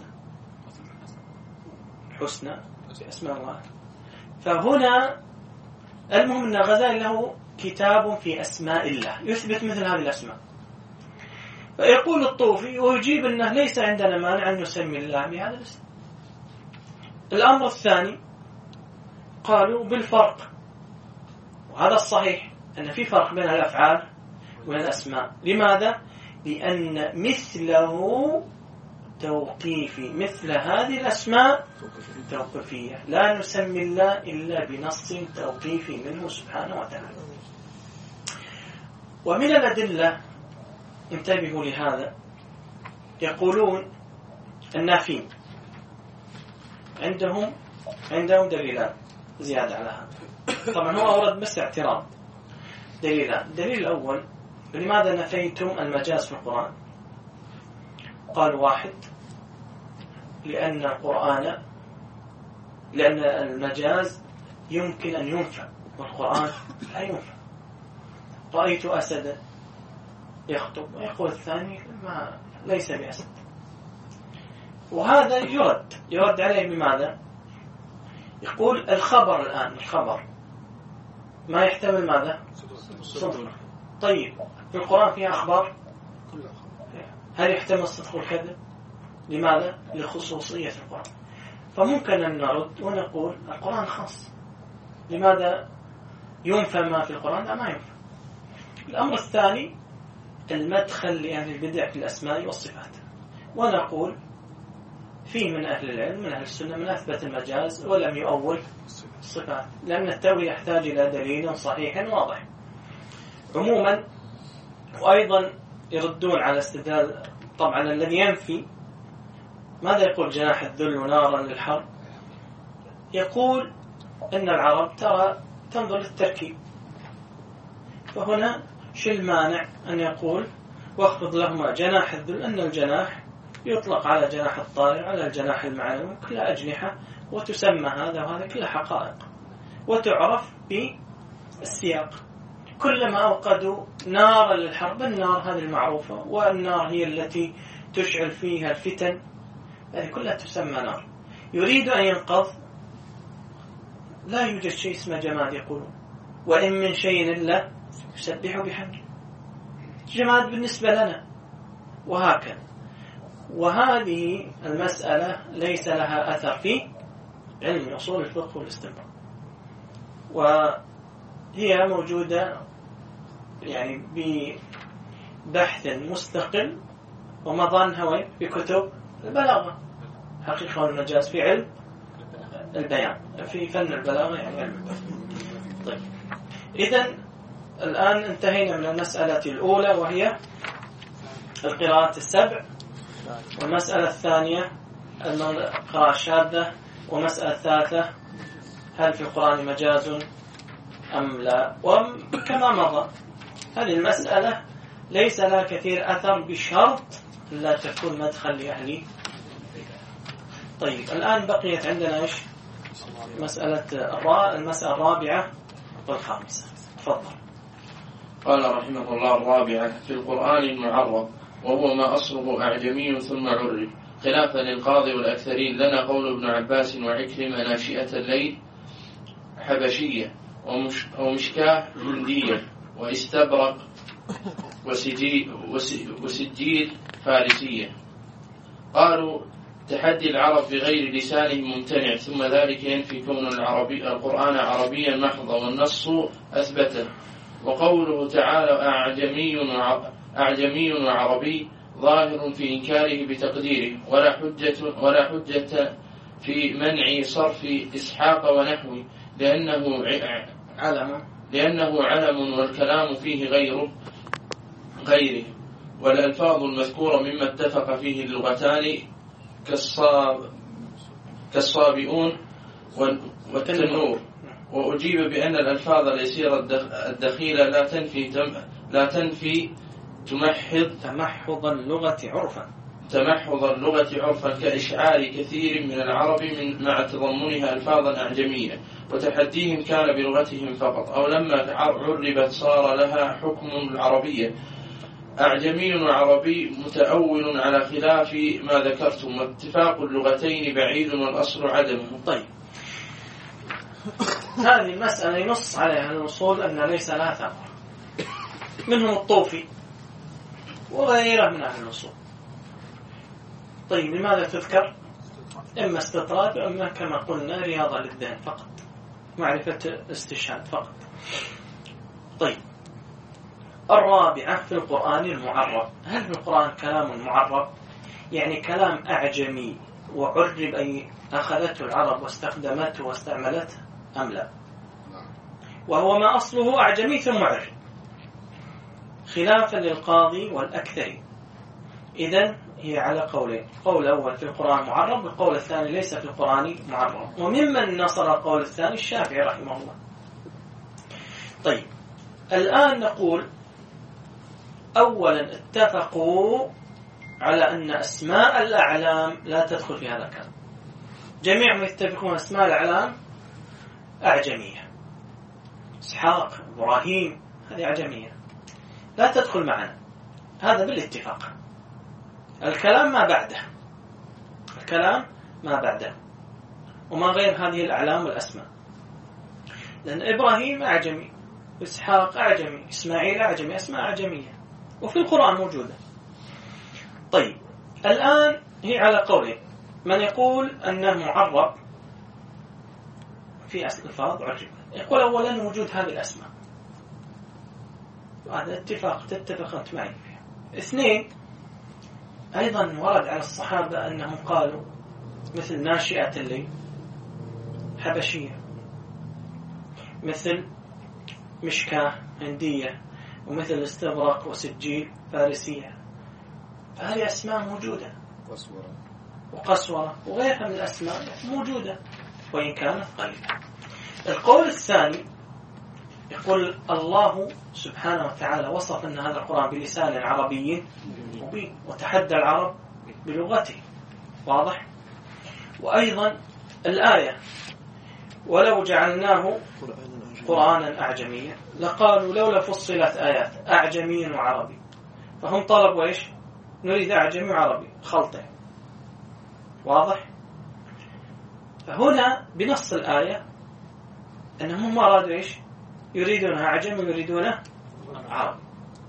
الحسنى في أسماء الله. فهنا المهم أن الغزالي له كتاب في أسماء الله يثبت مثل هذه الأسماء. فيقول الطوفي ويجيب أنه ليس عندنا مانع أن نسمي الله بهذا الاسم. الأمر الثاني قالوا بالفرق، وهذا الصحيح أن في فرق بين الأفعال والأسماء. لماذا؟ لأن مثله توقيفي، مثل هذه الأسماء توقيفية، لا نسمي الله إلا بنص توقيفي منه سبحانه وتعالى. ومن الأدلة انتبهوا لهذا، يقولون النافين عندهم عندهم دليلان زيادة على هذا. طبعا هو أورد بس اعتراض دليلان. الدليل الأول: لماذا نفيتم المجاز في القرآن؟ قال واحد: لأن القرآن لأن المجاز يمكن أن ينفع والقرآن لا ينفع. رأيت أسدا يخطب، ويقول الثاني ما ليس بأسد. وهذا يرد يرد عليه بماذا؟ يقول الخبر الآن الخبر ما يحتمل ماذا؟ صدق. طيب في القرآن فيها أخبار، هل يحتمل الصدق والكذب؟ لماذا؟ لخصوصية القرآن. فممكن أن نرد ونقول القرآن خاص، لماذا ينفى ما في القرآن؟ لا، ما ينفى. الأمر الثاني المدخل لأهل البدع في الأسماء والصفات. ونقول في من أهل العلم من أهل السنة من أثبت المجاز ولم يؤول الصفات، لأن التأويل يحتاج إلى دليل صحيح واضح. عموما وأيضا يردون على استدلال طبعا الذي ينفي. ماذا يقول جناح الذل نارا للحرب؟ يقول إن العرب ترى تنظر للتركيب، فهنا شو المانع أن يقول واخفض لهما جناح الذل، أن الجناح يطلق على جناح الطائر على الجناح المعنوي، كلها أجنحة وتسمى هذا وهذا كلها حقائق وتعرف بالسياق. كلما أوقدوا نارا للحرب، النار هذه المعروفة، والنار هي التي تشعل فيها الفتن، هذه كلها تسمى نار. يريد أن ينقض، لا يوجد شيء اسمه جماد يقولون، وإن من شيء إلا يسبح بحمده. جماد بالنسبة لنا، وهكذا. وهذه المسألة ليس لها أثر في علم أصول الفقه والاستنباط، وهي موجودة يعني ببحث مستقل ومضانها وين؟ بكتب البلاغة. حقيقة والمجاز في علم البيان، في فن البلاغة يعني علم البيان. طيب، إذن الآن انتهينا من المسألة الأولى وهي القراءة السبع، والمسألة الثانية القراءة الشاذة، والمسألة الثالثة هل في القرآن مجاز أم لا. وكما مضى هذه المسألة ليس لها كثير أثر بشرط لا تكون مدخل لأهله. طيب الآن بقيت عندنا إيش؟ مسألة المسألة الرابعة والخامسة. تفضل. قال رحمه الله: الرابعة في القرآن المعرب، وهو ما أصله أعجمي ثم عرب، خلافا للقاضي والأكثرين. لنا قول ابن عباس وعكرمة: ناشئة الليل حبشية، ومش ومشكاه هندية، واستبرق وسجيل, وسجيل فارسية. قالوا: تحدي العرب بغير لسانهم ممتنع، ثم ذلك ينفي كون العربي القرآن عربيا محضا، والنص أثبته. وقوله تعالى: أعجمي أعجمي وعربي ظاهر في إنكاره بتقديره، ولا حجة ولا حجة في منع صرف إسحاق ونحوه، لأنه علم لأنه علم والكلام فيه غيره غيره والألفاظ المذكورة مما اتفق فيه اللغتان كالصاب كالصابئون والتنور. وأجيب بأن الألفاظ اليسيرة الدخيلة لا تنفي لا تنفي تمحض تمحض اللغة عرفا تمحض اللغة عرفا كإشعار كثير من العرب من مع تضمنها ألفاظا أعجمية، وتحديهم كان بلغتهم فقط، أو لما عربت صار لها حكم العربية. أعجمي وعربي متأول على خلاف ما ذكرتم، واتفاق اللغتين بعيد والأصل عدمه. طيب، هذه المسألة ينص عليها الأصول أن ليس لها ثمرة، منهم الطوفي وغيره من أهل الأصول. طيب، لماذا تذكر؟ إما استطراد وإما كما قلنا رياضة للذهن فقط، معرفة استشهاد فقط. طيب، الرابعة في القرآن المعرب. هل في القرآن كلام معرب؟ يعني كلام أعجمي وعرب أي أخذته العرب واستخدمته واستعملته أم لا؟ وهو ما أصله أعجمي ثم عرب، خلافا للقاضي والأكثر. إذن هي على قولين، قول أول في القرآن معرب، والقول الثاني ليس في القرآن معرب. وممن نصر القول الثاني الشافعي رحمه الله. طيب، الآن نقول أولا اتفقوا على أن أسماء الأعلام لا تدخل في هذا الكلام. جميعهم يتفقون أسماء الأعلام أعجمية، إسحاق، إبراهيم، هذه أعجمية لا تدخل معنا، هذا بالاتفاق. الكلام ما بعده، الكلام ما بعده وما غير هذه الأعلام والأسماء، لأن إبراهيم أعجمي، إسحاق أعجمي، إسماعيل أعجمي، أسماء أعجمية وفي القرآن موجودة. طيب، الآن هي على قولين، من يقول أنه معرب في ألفاظ عربية، يقول أولا وجود هذه الأسماء، هذا اتفاق، تتفق أنت معي فيها. اثنين، أيضا ورد على الصحابة أنهم قالوا مثل ناشئة الليل حبشية، مثل مشكاة هندية، ومثل استبرق وسجيل فارسية. هذه أسماء موجودة، وقسورة وغيرها من الأسماء موجودة وإن كانت قليلة. القول الثاني يقول الله سبحانه وتعالى وصف أن هذا القرآن بلسان عربي مبين، وتحدى العرب بلغته، واضح. وأيضا الآية ولو جعلناه قرآنا أعجميا لقالوا لولا فصلت آيات أعجمي وعربي، فهم طلبوا إيش؟ نريد أعجمي وعربي خلطه، واضح. فهنا بنص الآية أنهم ما أرادوا إيش؟ يريدونها أعجمي ويريدونها عربي.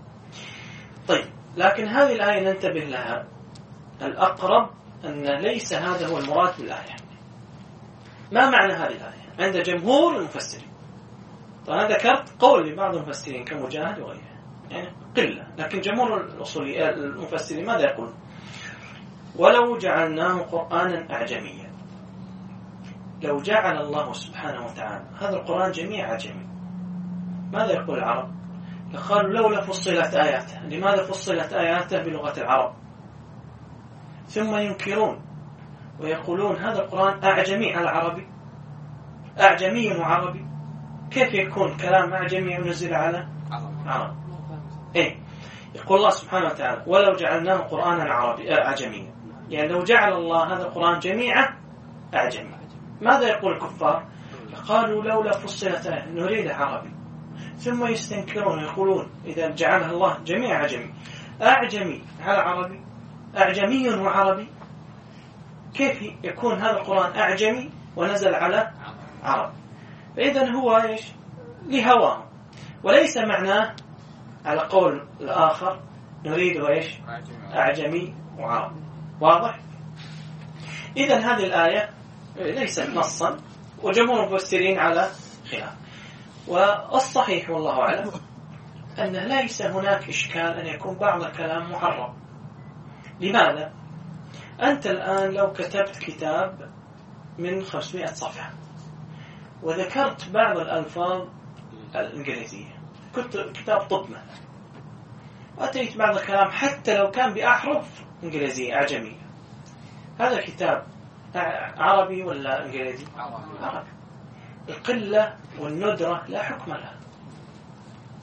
طيب، لكن هذه الآية ننتبه لها، الأقرب أن ليس هذا هو المراد بالآية. ما معنى هذه الآية عند جمهور المفسرين؟ طبعا ذكرت قول لبعض المفسرين كمجاهد وغيره، يعني قلة، لكن جمهور الأصولي المفسرين ماذا يقول؟ ولو جعلناه قرآنا أعجميا، لو جعل الله سبحانه وتعالى هذا القرآن جميع أعجمي، ماذا يقول العرب؟ قالوا لولا فصلت آياته. لماذا فصلت آياته بلغة العرب؟ ثم ينكرون ويقولون هذا القرآن أعجمي على عربي، أعجمي وعربي، كيف يكون كلام أعجمي ونزل على عرب؟ إيه، يقول الله سبحانه وتعالى ولو جعلناه قرآنا عربي أعجميا، يعني لو جعل الله هذا القرآن جميعا أعجمي. ماذا يقول الكفار؟ قالوا لولا فصلت آية نريد عربي، ثم يستنكرون ويقولون إذا جعلها الله جميع أعجمي، أعجمي على عربي، أعجمي وعربي، كيف يكون هذا القرآن أعجمي ونزل على عرب؟ فإذن هو إيش؟ لهواه، وليس معناه على قول الآخر نريد إيش؟ أعجمي وعربي، واضح؟ إذن هذه الآية ليست نصا، وجمهور المفسرين على خلاف. والصحيح والله أعلم أن ليس هناك إشكال أن يكون بعض الكلام محرم. لماذا؟ أنت الآن لو كتبت كتاب من خمسمائة صفحة وذكرت بعض الألفاظ الإنجليزية، كنت كتاب طب مثلا، وأتيت بعض الكلام حتى لو كان بأحرف إنجليزية أعجمية، هذا الكتاب عربي ولا إنجليزي؟ عربي. القلة والندرة لا حكم لها،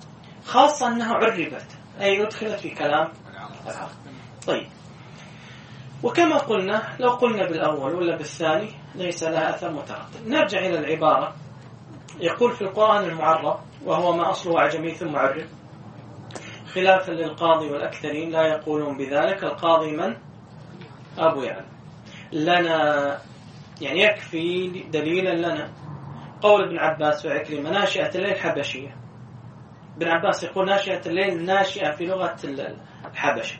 خاصة أنها عربت أي أدخلت في كلام العرب. طيب، وكما قلنا لو قلنا بالأول ولا بالثاني ليس لها أثر مترتب. نرجع إلى العبارة. يقول في القرآن المعرب وهو ما أصله أعجمي ثم عرب، خلافا للقاضي والأكثرين لا يقولون بذلك. القاضي من؟ أبو يعلى. لنا يعني يكفي دليلا لنا قول ابن عباس وعكرمة ناشئة الليل حبشية. ابن عباس يقول ناشئة الليل ناشئة في لغة الحبشة،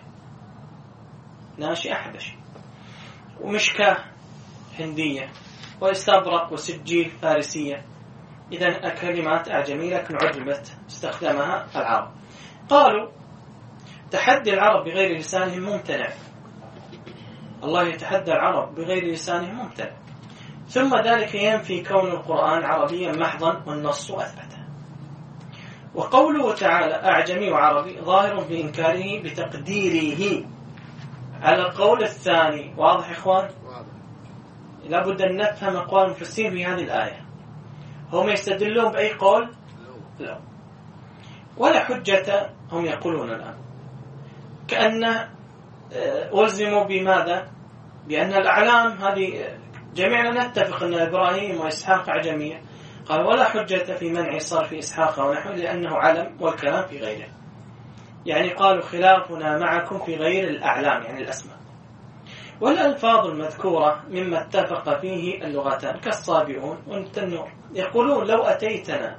ناشئة حبشي، ومشكاة هندية، واستبرق وسجيل فارسية. إذن كلمات أعجمية لكن عربت استخدمها العرب. قالوا تحدي العرب بغير لسانهم ممتنع، الله يتحدى العرب بغير لسانهم ممتنع، ثم ذلك ينفي كون القرآن عربيا محضا والنص أثبته. وقوله تعالى أعجمي وعربي ظاهر بإنكاره بتقديره على القول الثاني. واضح إخوان؟ لابد أن نفهم أقوال المفسرين في هذه الآية. هم يستدلون بأي قول؟ لا، ولا حجة هم يقولون الآن، كأن ألزموا بماذا؟ بأن الأعلام هذه جميعنا نتفق أن إبراهيم وإسحاق عجمية. قال ولا حجة في منع صرف إسحاق ونحو لأنه علم والكلام في غيره. يعني قالوا خلافنا معكم في غير الأعلام يعني الأسماء. والألفاظ المذكورة مما اتفق فيه اللغتان كالصابئون والتنور. يقولون لو أتيتنا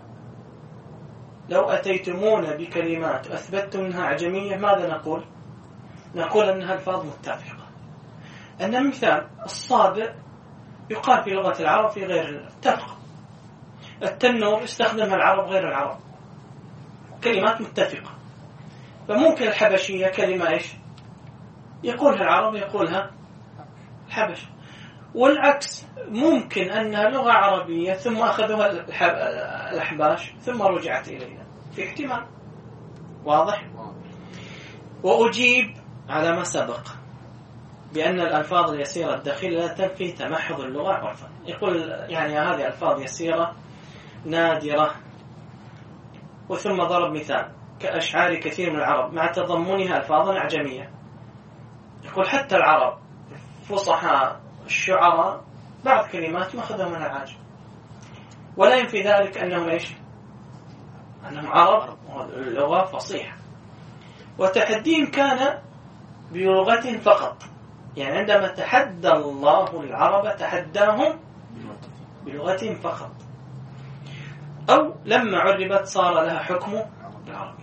لو أتيتمونا بكلمات أثبتتم منها عجمية ماذا نقول؟ نقول أنها ألفاظ متفقة. أن مثال الصابئ يقال في لغة العرب في غير اتفق. التنور يستخدمها العرب غير العرب، كلمات متفقة. فممكن الحبشية كلمة إيش يقولها العرب يقولها الحبش، والعكس ممكن أنها لغة عربية ثم أخذوها الأحباش ثم رجعت إلينا، في احتمال. واضح؟ وأجيب على ما سبق بأن الألفاظ اليسيرة الداخلة لا تنفي تمحض اللغة عرفا. يقول يعني هذه ألفاظ يسيرة نادرة. وثم ضرب مثال كأشعار كثير من العرب مع تضمنها ألفاظا أعجمية. يقول حتى العرب فصحاء الشعراء بعض كلمات مأخذها من العاجم، ولا ينفي ذلك أنهم إيش؟ أنهم عرب اللغة فصيحة. وتحديهم كان بلغة فقط، يعني عندما تحدى الله العرب تحداهم بلغة فقط، أو لما عربت صار لها حكم العربي.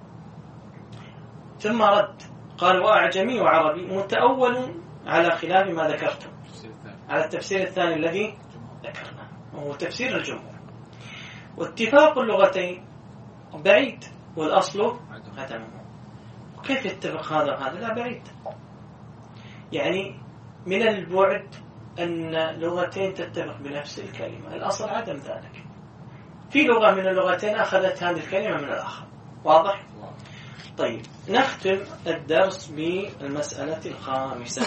ثم رد قال وأعجمي وعربي متأول على خلاف ما ذكرتم، على التفسير الثاني الذي ذكرناه وهو تفسير الجمهور. واتفاق اللغتين بعيد والأصل عدمه. وكيف يتفق هذا وهذا؟ لا بعيد، يعني من البعد أن لغتين تتفق بنفس الكلمة، الأصل عدم ذلك. في لغة من اللغتين أخذت هذه الكلمة من الآخر. واضح؟ طيب نختم الدرس بالمسألة الخامسة.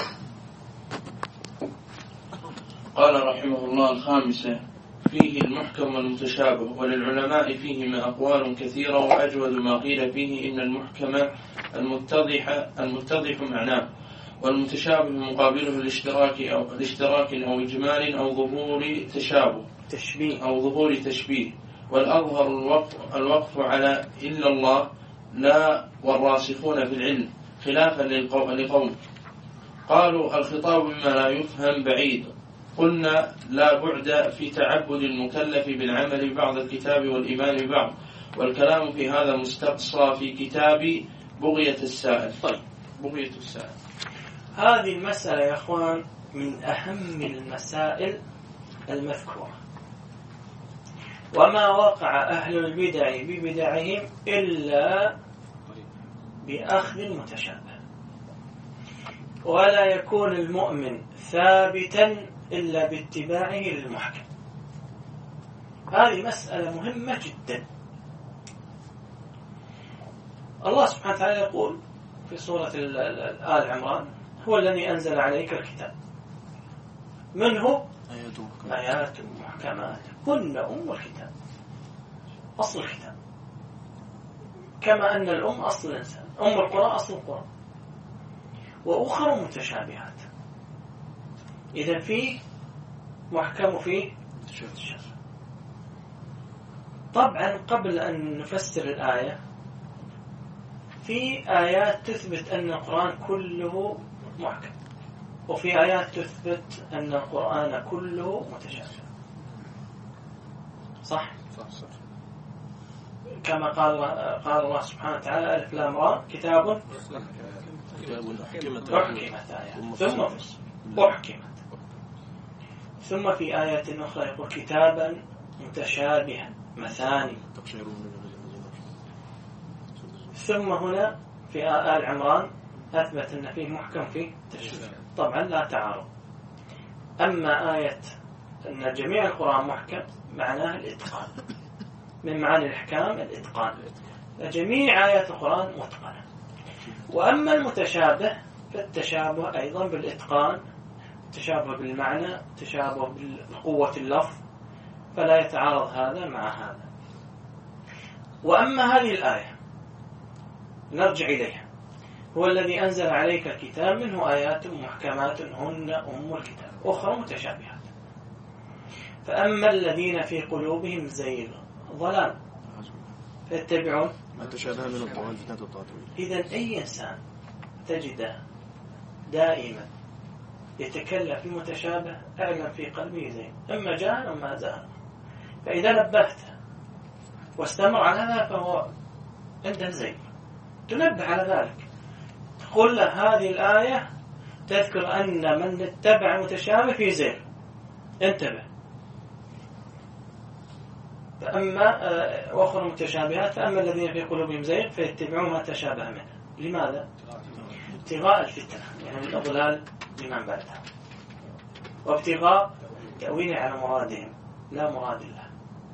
قال رحمه الله الخامسة فيه المحكم والمتشابه، وللعلماء فيهما أقوال كثيرة، وأجود ما قيل فيه إن المحكم المتضح المتضح معناه، والمتشابه مقابله الاشتراك أو الاشتراك أو إجمال أو ظهور تشابه تشبيه أو ظهور تشبيه. والأظهر الوقف, الوقف على إلا الله لا والراسخون في العلم، خلافا لقوم قالوا الخطاب مما لا يفهم بعيد. قلنا لا بعد في تعبد المكلف بالعمل ببعض الكتاب والإيمان ببعض، والكلام في هذا مستقصى في كتاب بغية السائل. طيب بغية السائل هذه المسألة يا أخوان من أهم المسائل المذكورة، وما وقع أهل البدع ببدعهم إلا بأخذ المتشابه، ولا يكون المؤمن ثابتا إلا باتباعه للمحكم. هذه مسألة مهمة جدا. الله سبحانه وتعالى يقول في سورة آل عمران هو الذي أنزل عليك الكتاب منه آيات محكمات هن أم الكتاب، أصل الكتاب، كما أن الأم أصل الإنسان، أم القرى أصل القرى، وأخر متشابهات. إذا فيه محكم وفيه متشابه. طبعا قبل أن نفسر الآية، في آيات تثبت أن القرآن كله محكم، وفي آيات تثبت أن القرآن كله متشابه. صح؟ صح صح. كما قال قال الله سبحانه وتعالى: ألف لام را كتاب أحكمت آيات ثم فصل أحكمت. ثم في آية أخرى يقول: كتابا متشابها مثاني. ثم هنا في آل عمران أثبت أن فيه محكم فيه تشابه. طبعا لا تعارض. أما آية أن جميع القرآن محكم معناه الإتقان، من معاني الإحكام الإتقان، فجميع آيات القرآن متقنة. وأما المتشابه فالتشابه أيضا بالإتقان، تشابه بالمعنى، تشابه بقوة اللفظ، فلا يتعارض هذا مع هذا. وأما هذه الآية نرجع إليها: هو الذي أنزل عليك الكتاب منه آيات محكمات هن أم الكتاب أخرى متشابهات. فأما الذين في قلوبهم زيغ ضلال فيتبعون ما تشابه من القرآن فتنة التعطيل. إذن أي إنسان تجده دائما يتكلم في المتشابه أعلم في قلبه زين، إما جاهل أما زاهل. فإذا نبهته واستمر على هذا فهو عنده زين، تنبه على ذلك، تقول له هذه الآية تذكر أن من اتبع متشابه في زين، انتبه. فأما وأخرى متشابهات: فأما الذين في قلوبهم زيغ فيتبعون ما تشابه منه. لماذا؟ ابتغاء الفتنة، يعني الأضلال لمن بعدها، وابتغاء تأويله على مرادهم لا مراد الله.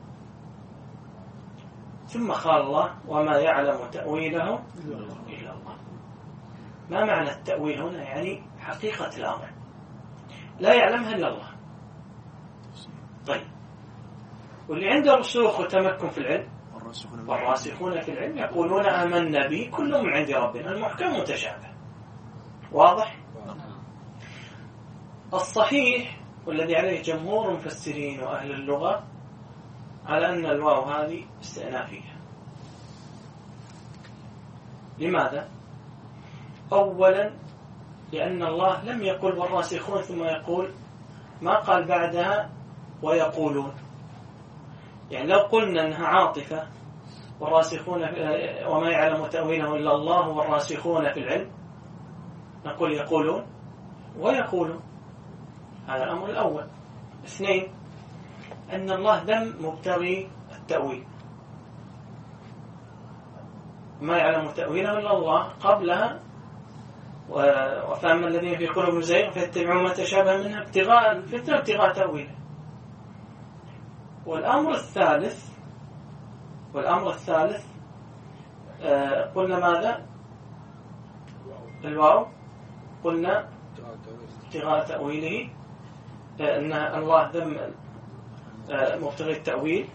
ثم قال الله: وما يعلم تأويله إلا الله. ما معنى التأويل هنا؟ يعني حقيقة الأمر لا يعلمها إلا الله. طيب، واللي عنده رسوخ وتمكن في العلم والراسخون في العلم يقولون آمنا به كل من عند ربنا، المحكم متشابه. واضح؟ الصحيح والذي عليه جمهور المفسرين وأهل اللغة على أن الواو هذه استئنافية. لماذا؟ أولا لأن الله لم يقل والراسخون ثم يقول، ما قال بعدها ويقولون. يعني لو قلنا أنها عاطفة والراسخون وما يعلم تأويله إلا الله والراسخون في العلم، نقول يقولون ويقولون. هذا الأمر الأول. اثنين، أن الله ذم مبتغي التأويل، ما يعلم تأويله إلا الله قبلها، وفأما الذين في قلوبهم زيغ فيتبعون ما تشابه منها ابتغاء الفتنة ابتغاء تأويله. والأمر الثالث والأمر الثالث آه قلنا ماذا؟ الواو قلنا ابتغاء تأويله، آه أن الله ذم آه مبتغي التأويل.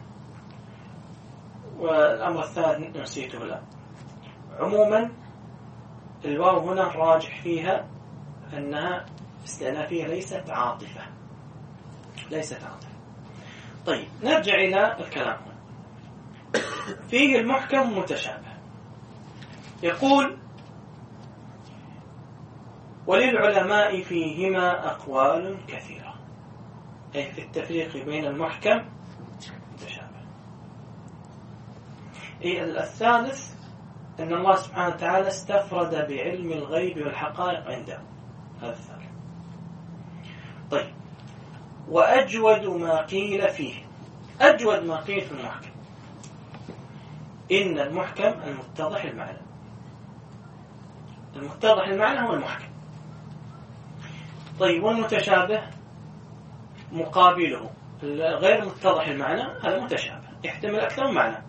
والأمر الثالث نسيته الآن. عموما الواو هنا راجح فيها أنها استئنافية ليست عاطفة، ليست عاطفة. طيب، نرجع إلى الكلام. فيه المحكم متشابه. يقول: وللعلماء فيهما أقوال كثيرة، أي في التفريق بين المحكم والمتشابه. الثالث أن الله سبحانه وتعالى استفرد بعلم الغيب والحقائق عنده، هذا الثالث. طيب، وأجود ما قيل فيه، أجود ما قيل في المحكم إن المحكم المتضح المعنى. المتضح المعنى هو المحكم. طيب، والمتشابه مقابله غير متضح المعنى، هذا متشابه يحتمل أكثر من معنى.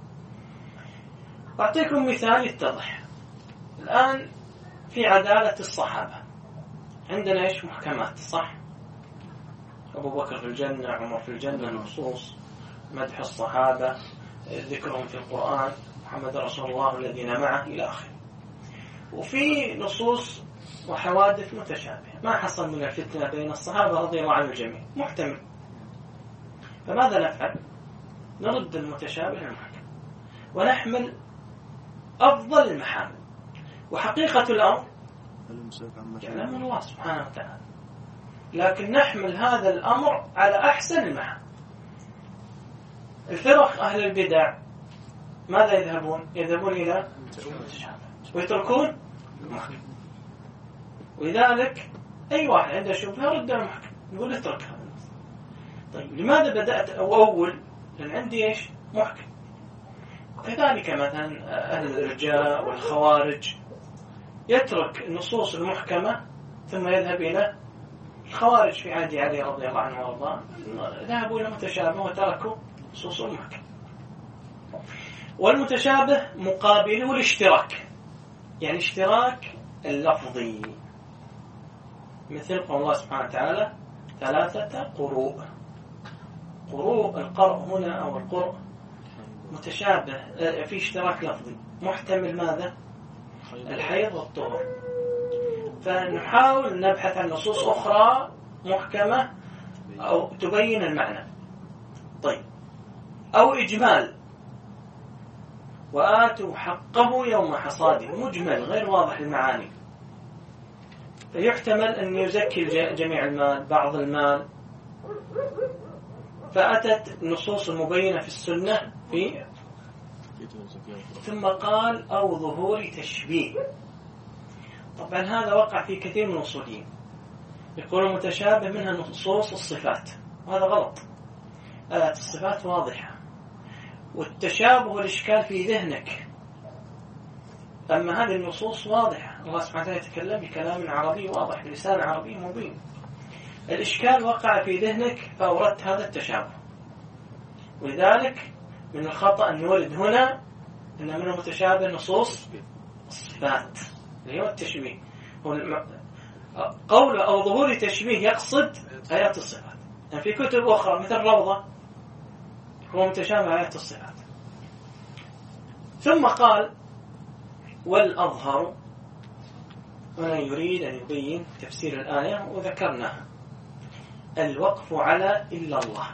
أعطيكم مثال يتضح. الآن في عدالة الصحابة عندنا إيش؟ محكمات، صح؟ أبو بكر في الجنة، عمر في الجنة، النصوص، مدح الصحابة، ذكرهم في القرآن، محمد رسول الله الذين معه إلى آخره. وفي نصوص وحوادث متشابهة، ما حصل من الفتنة بين الصحابة رضي الله عنهم الجميع، محتمل. فماذا نفعل؟ نرد المتشابه للمحكم ونحمل أفضل المحامل. وحقيقة الأمر يعلم الله سبحانه وتعالى، لكن نحمل هذا الأمر على أحسن المحامل. الفرق أهل البدع ماذا يذهبون؟ يذهبون إلى المتشابه ويتركون المحكم. ولذلك أي واحد عنده شبهة رد المحكم، نقول اتركها. طيب لماذا بدأت أو أول؟ لأن عندي إيش؟ محكم. وكذلك مثلا أهل الإرجاء والخوارج يترك النصوص المحكمة ثم يذهب إلى الخوارج في عهد علي رضي الله عنه وارضاه، ذهبوا إلى المتشابه وتركوا نصوص المحكمة. والمتشابه مقابله الاشتراك، يعني اشتراك اللفظي، مثل قول الله سبحانه وتعالى ثلاثة قروء. قروء القرء هنا أو القرء متشابه في اشتراك لفظي، محتمل ماذا؟ الحيض والطهر. فنحاول نبحث عن نصوص أخرى محكمة أو تبين المعنى. طيب، أو إجمال، وآتوا حقه يوم حصاده، مجمل غير واضح المعاني، فيحتمل أن يزكي جميع المال بعض المال، فأتت النصوص المبينة في السنة في ثم قال أو ظهور تشبيه. طبعا هذا وقع في كثير من الأصوليين، يقولون متشابه منها نصوص الصفات، وهذا غلط. آيات الصفات واضحة، والتشابه والإشكال في ذهنك، أما هذه النصوص واضحة. الله سبحانه وتعالى يتكلم بكلام عربي واضح بلسان عربي مبين. الإشكال وقع في ذهنك فأوردت هذا التشابه، ولذلك من الخطأ أن نورد هنا أن منه متشابه نصوص الصفات اللي هو التشبيه. قول أو ظهور تشبيه يقصد آيات الصفات، يعني في كتب أخرى مثل الروضة هو متشابه آيات الصفات. ثم قال والأظهر، هنا يريد أن يبين تفسير الآية وذكرناها، الوقف على إلا الله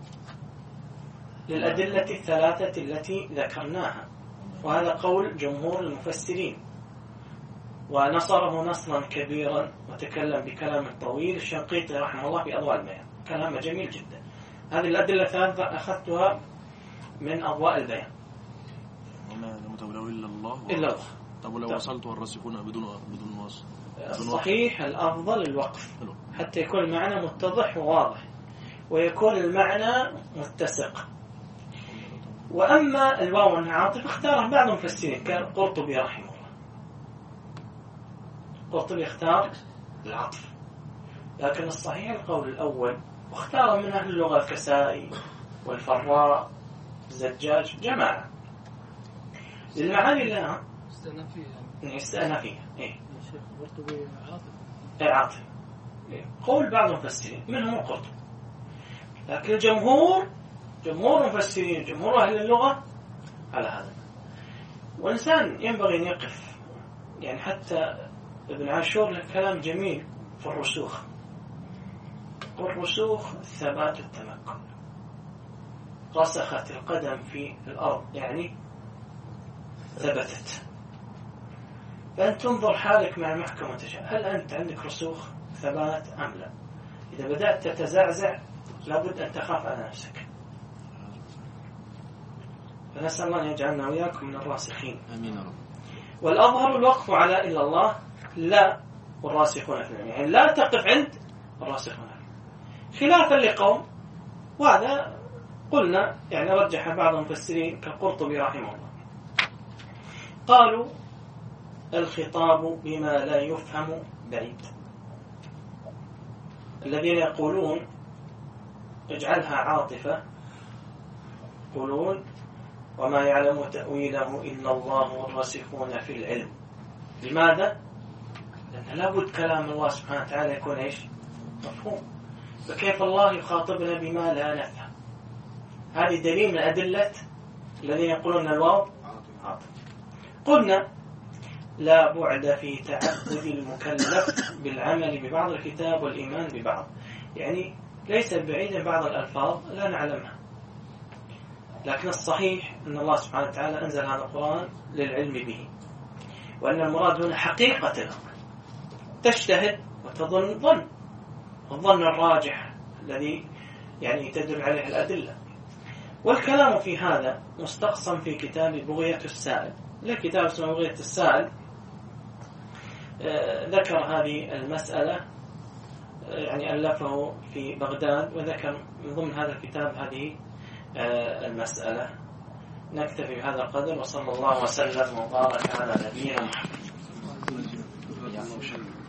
للأدلة الثلاثة التي ذكرناها، وهذا قول جمهور المفسرين، ونصره نصرا كبيرا وتكلم بكلام طويل الشنقيطي رحمه الله في أضواء البيان، كلام جميل جدا. هذه الأدلة الثلاثة أخذتها من أضواء البيان. وما متولوا إلا الله إلا الله. طب ولو وصلت والراسخون بدون بدون وصل؟ الصحيح الأفضل الوقف حتى يكون المعنى متضح وواضح، ويكون المعنى متسق. وأما الواو والعاطف اختاره بعض المفسرين كالقرطبي رحمه الله. القرطبي اختار العطف، لكن الصحيح القول الأول، واختار من أهل اللغة الكسائي والفراء الزجاج جماعة للمعاني لها استأنافية. إيه القرطبي عاطف إيه عاطف إيه. قول بعض المفسرين منهم القرطبي، لكن الجمهور جمهور المفسرين جمهور أهل اللغة على هذا. وإنسان ينبغي أن يقف، يعني حتى ابن عاشور له كلام جميل في الرسوخ، والرسوخ الثبات التمكن، رسخت القدم في الأرض يعني ثبتت. فأنت تنظر حالك مع المحكمة وتشاء، هل أنت عندك رسوخ ثبات أم لا؟ إذا بدأت تتزعزع لابد أن تخاف على نفسك. فنسأل الله أن يجعلنا وإياكم من الراسخين. آمين رب. والأظهر الوقف على إلا الله لا والراسخون في العلم، يعني لا تقف عند الراسخون، خلافا لقوم، وهذا قلنا يعني رجح بعض المفسرين كالقرطبي رحمه الله، قالوا الخطاب بما لا يفهم بعيد. الذين يقولون اجعلها عاطفة يقولون وما يعلم تأويله إلا الله والراسخون في العلم. لماذا؟ لأن لابد كلام الله سبحانه وتعالى يكون إيش؟ مفهوم. فكيف الله يخاطبنا بما لا نفهم؟ هذه دليل من أدلة الذين يقولون الواو عاطفة. قلنا لا بعد في تعبد المكلف بالعمل ببعض الكتاب والإيمان ببعض. يعني ليس بعيدا بعض الألفاظ لا نعلمها، لكن الصحيح أن الله سبحانه وتعالى أنزل هذا القرآن للعلم به، وأن المراد هنا حقيقة الأمر. تجتهد وتظن ظن، الظن الراجح الذي يعني تدل عليه الأدلة. والكلام في هذا مستقسم في كتاب بغية السائل، لكتاب اسمه بغية السائل ذكر هذه المسألة، يعني ألفه في بغداد وذكر من ضمن هذا الكتاب هذه المسألة. نكتفي بهذا القدر، وصلى الله وسلم وبارك على نبينا محمد.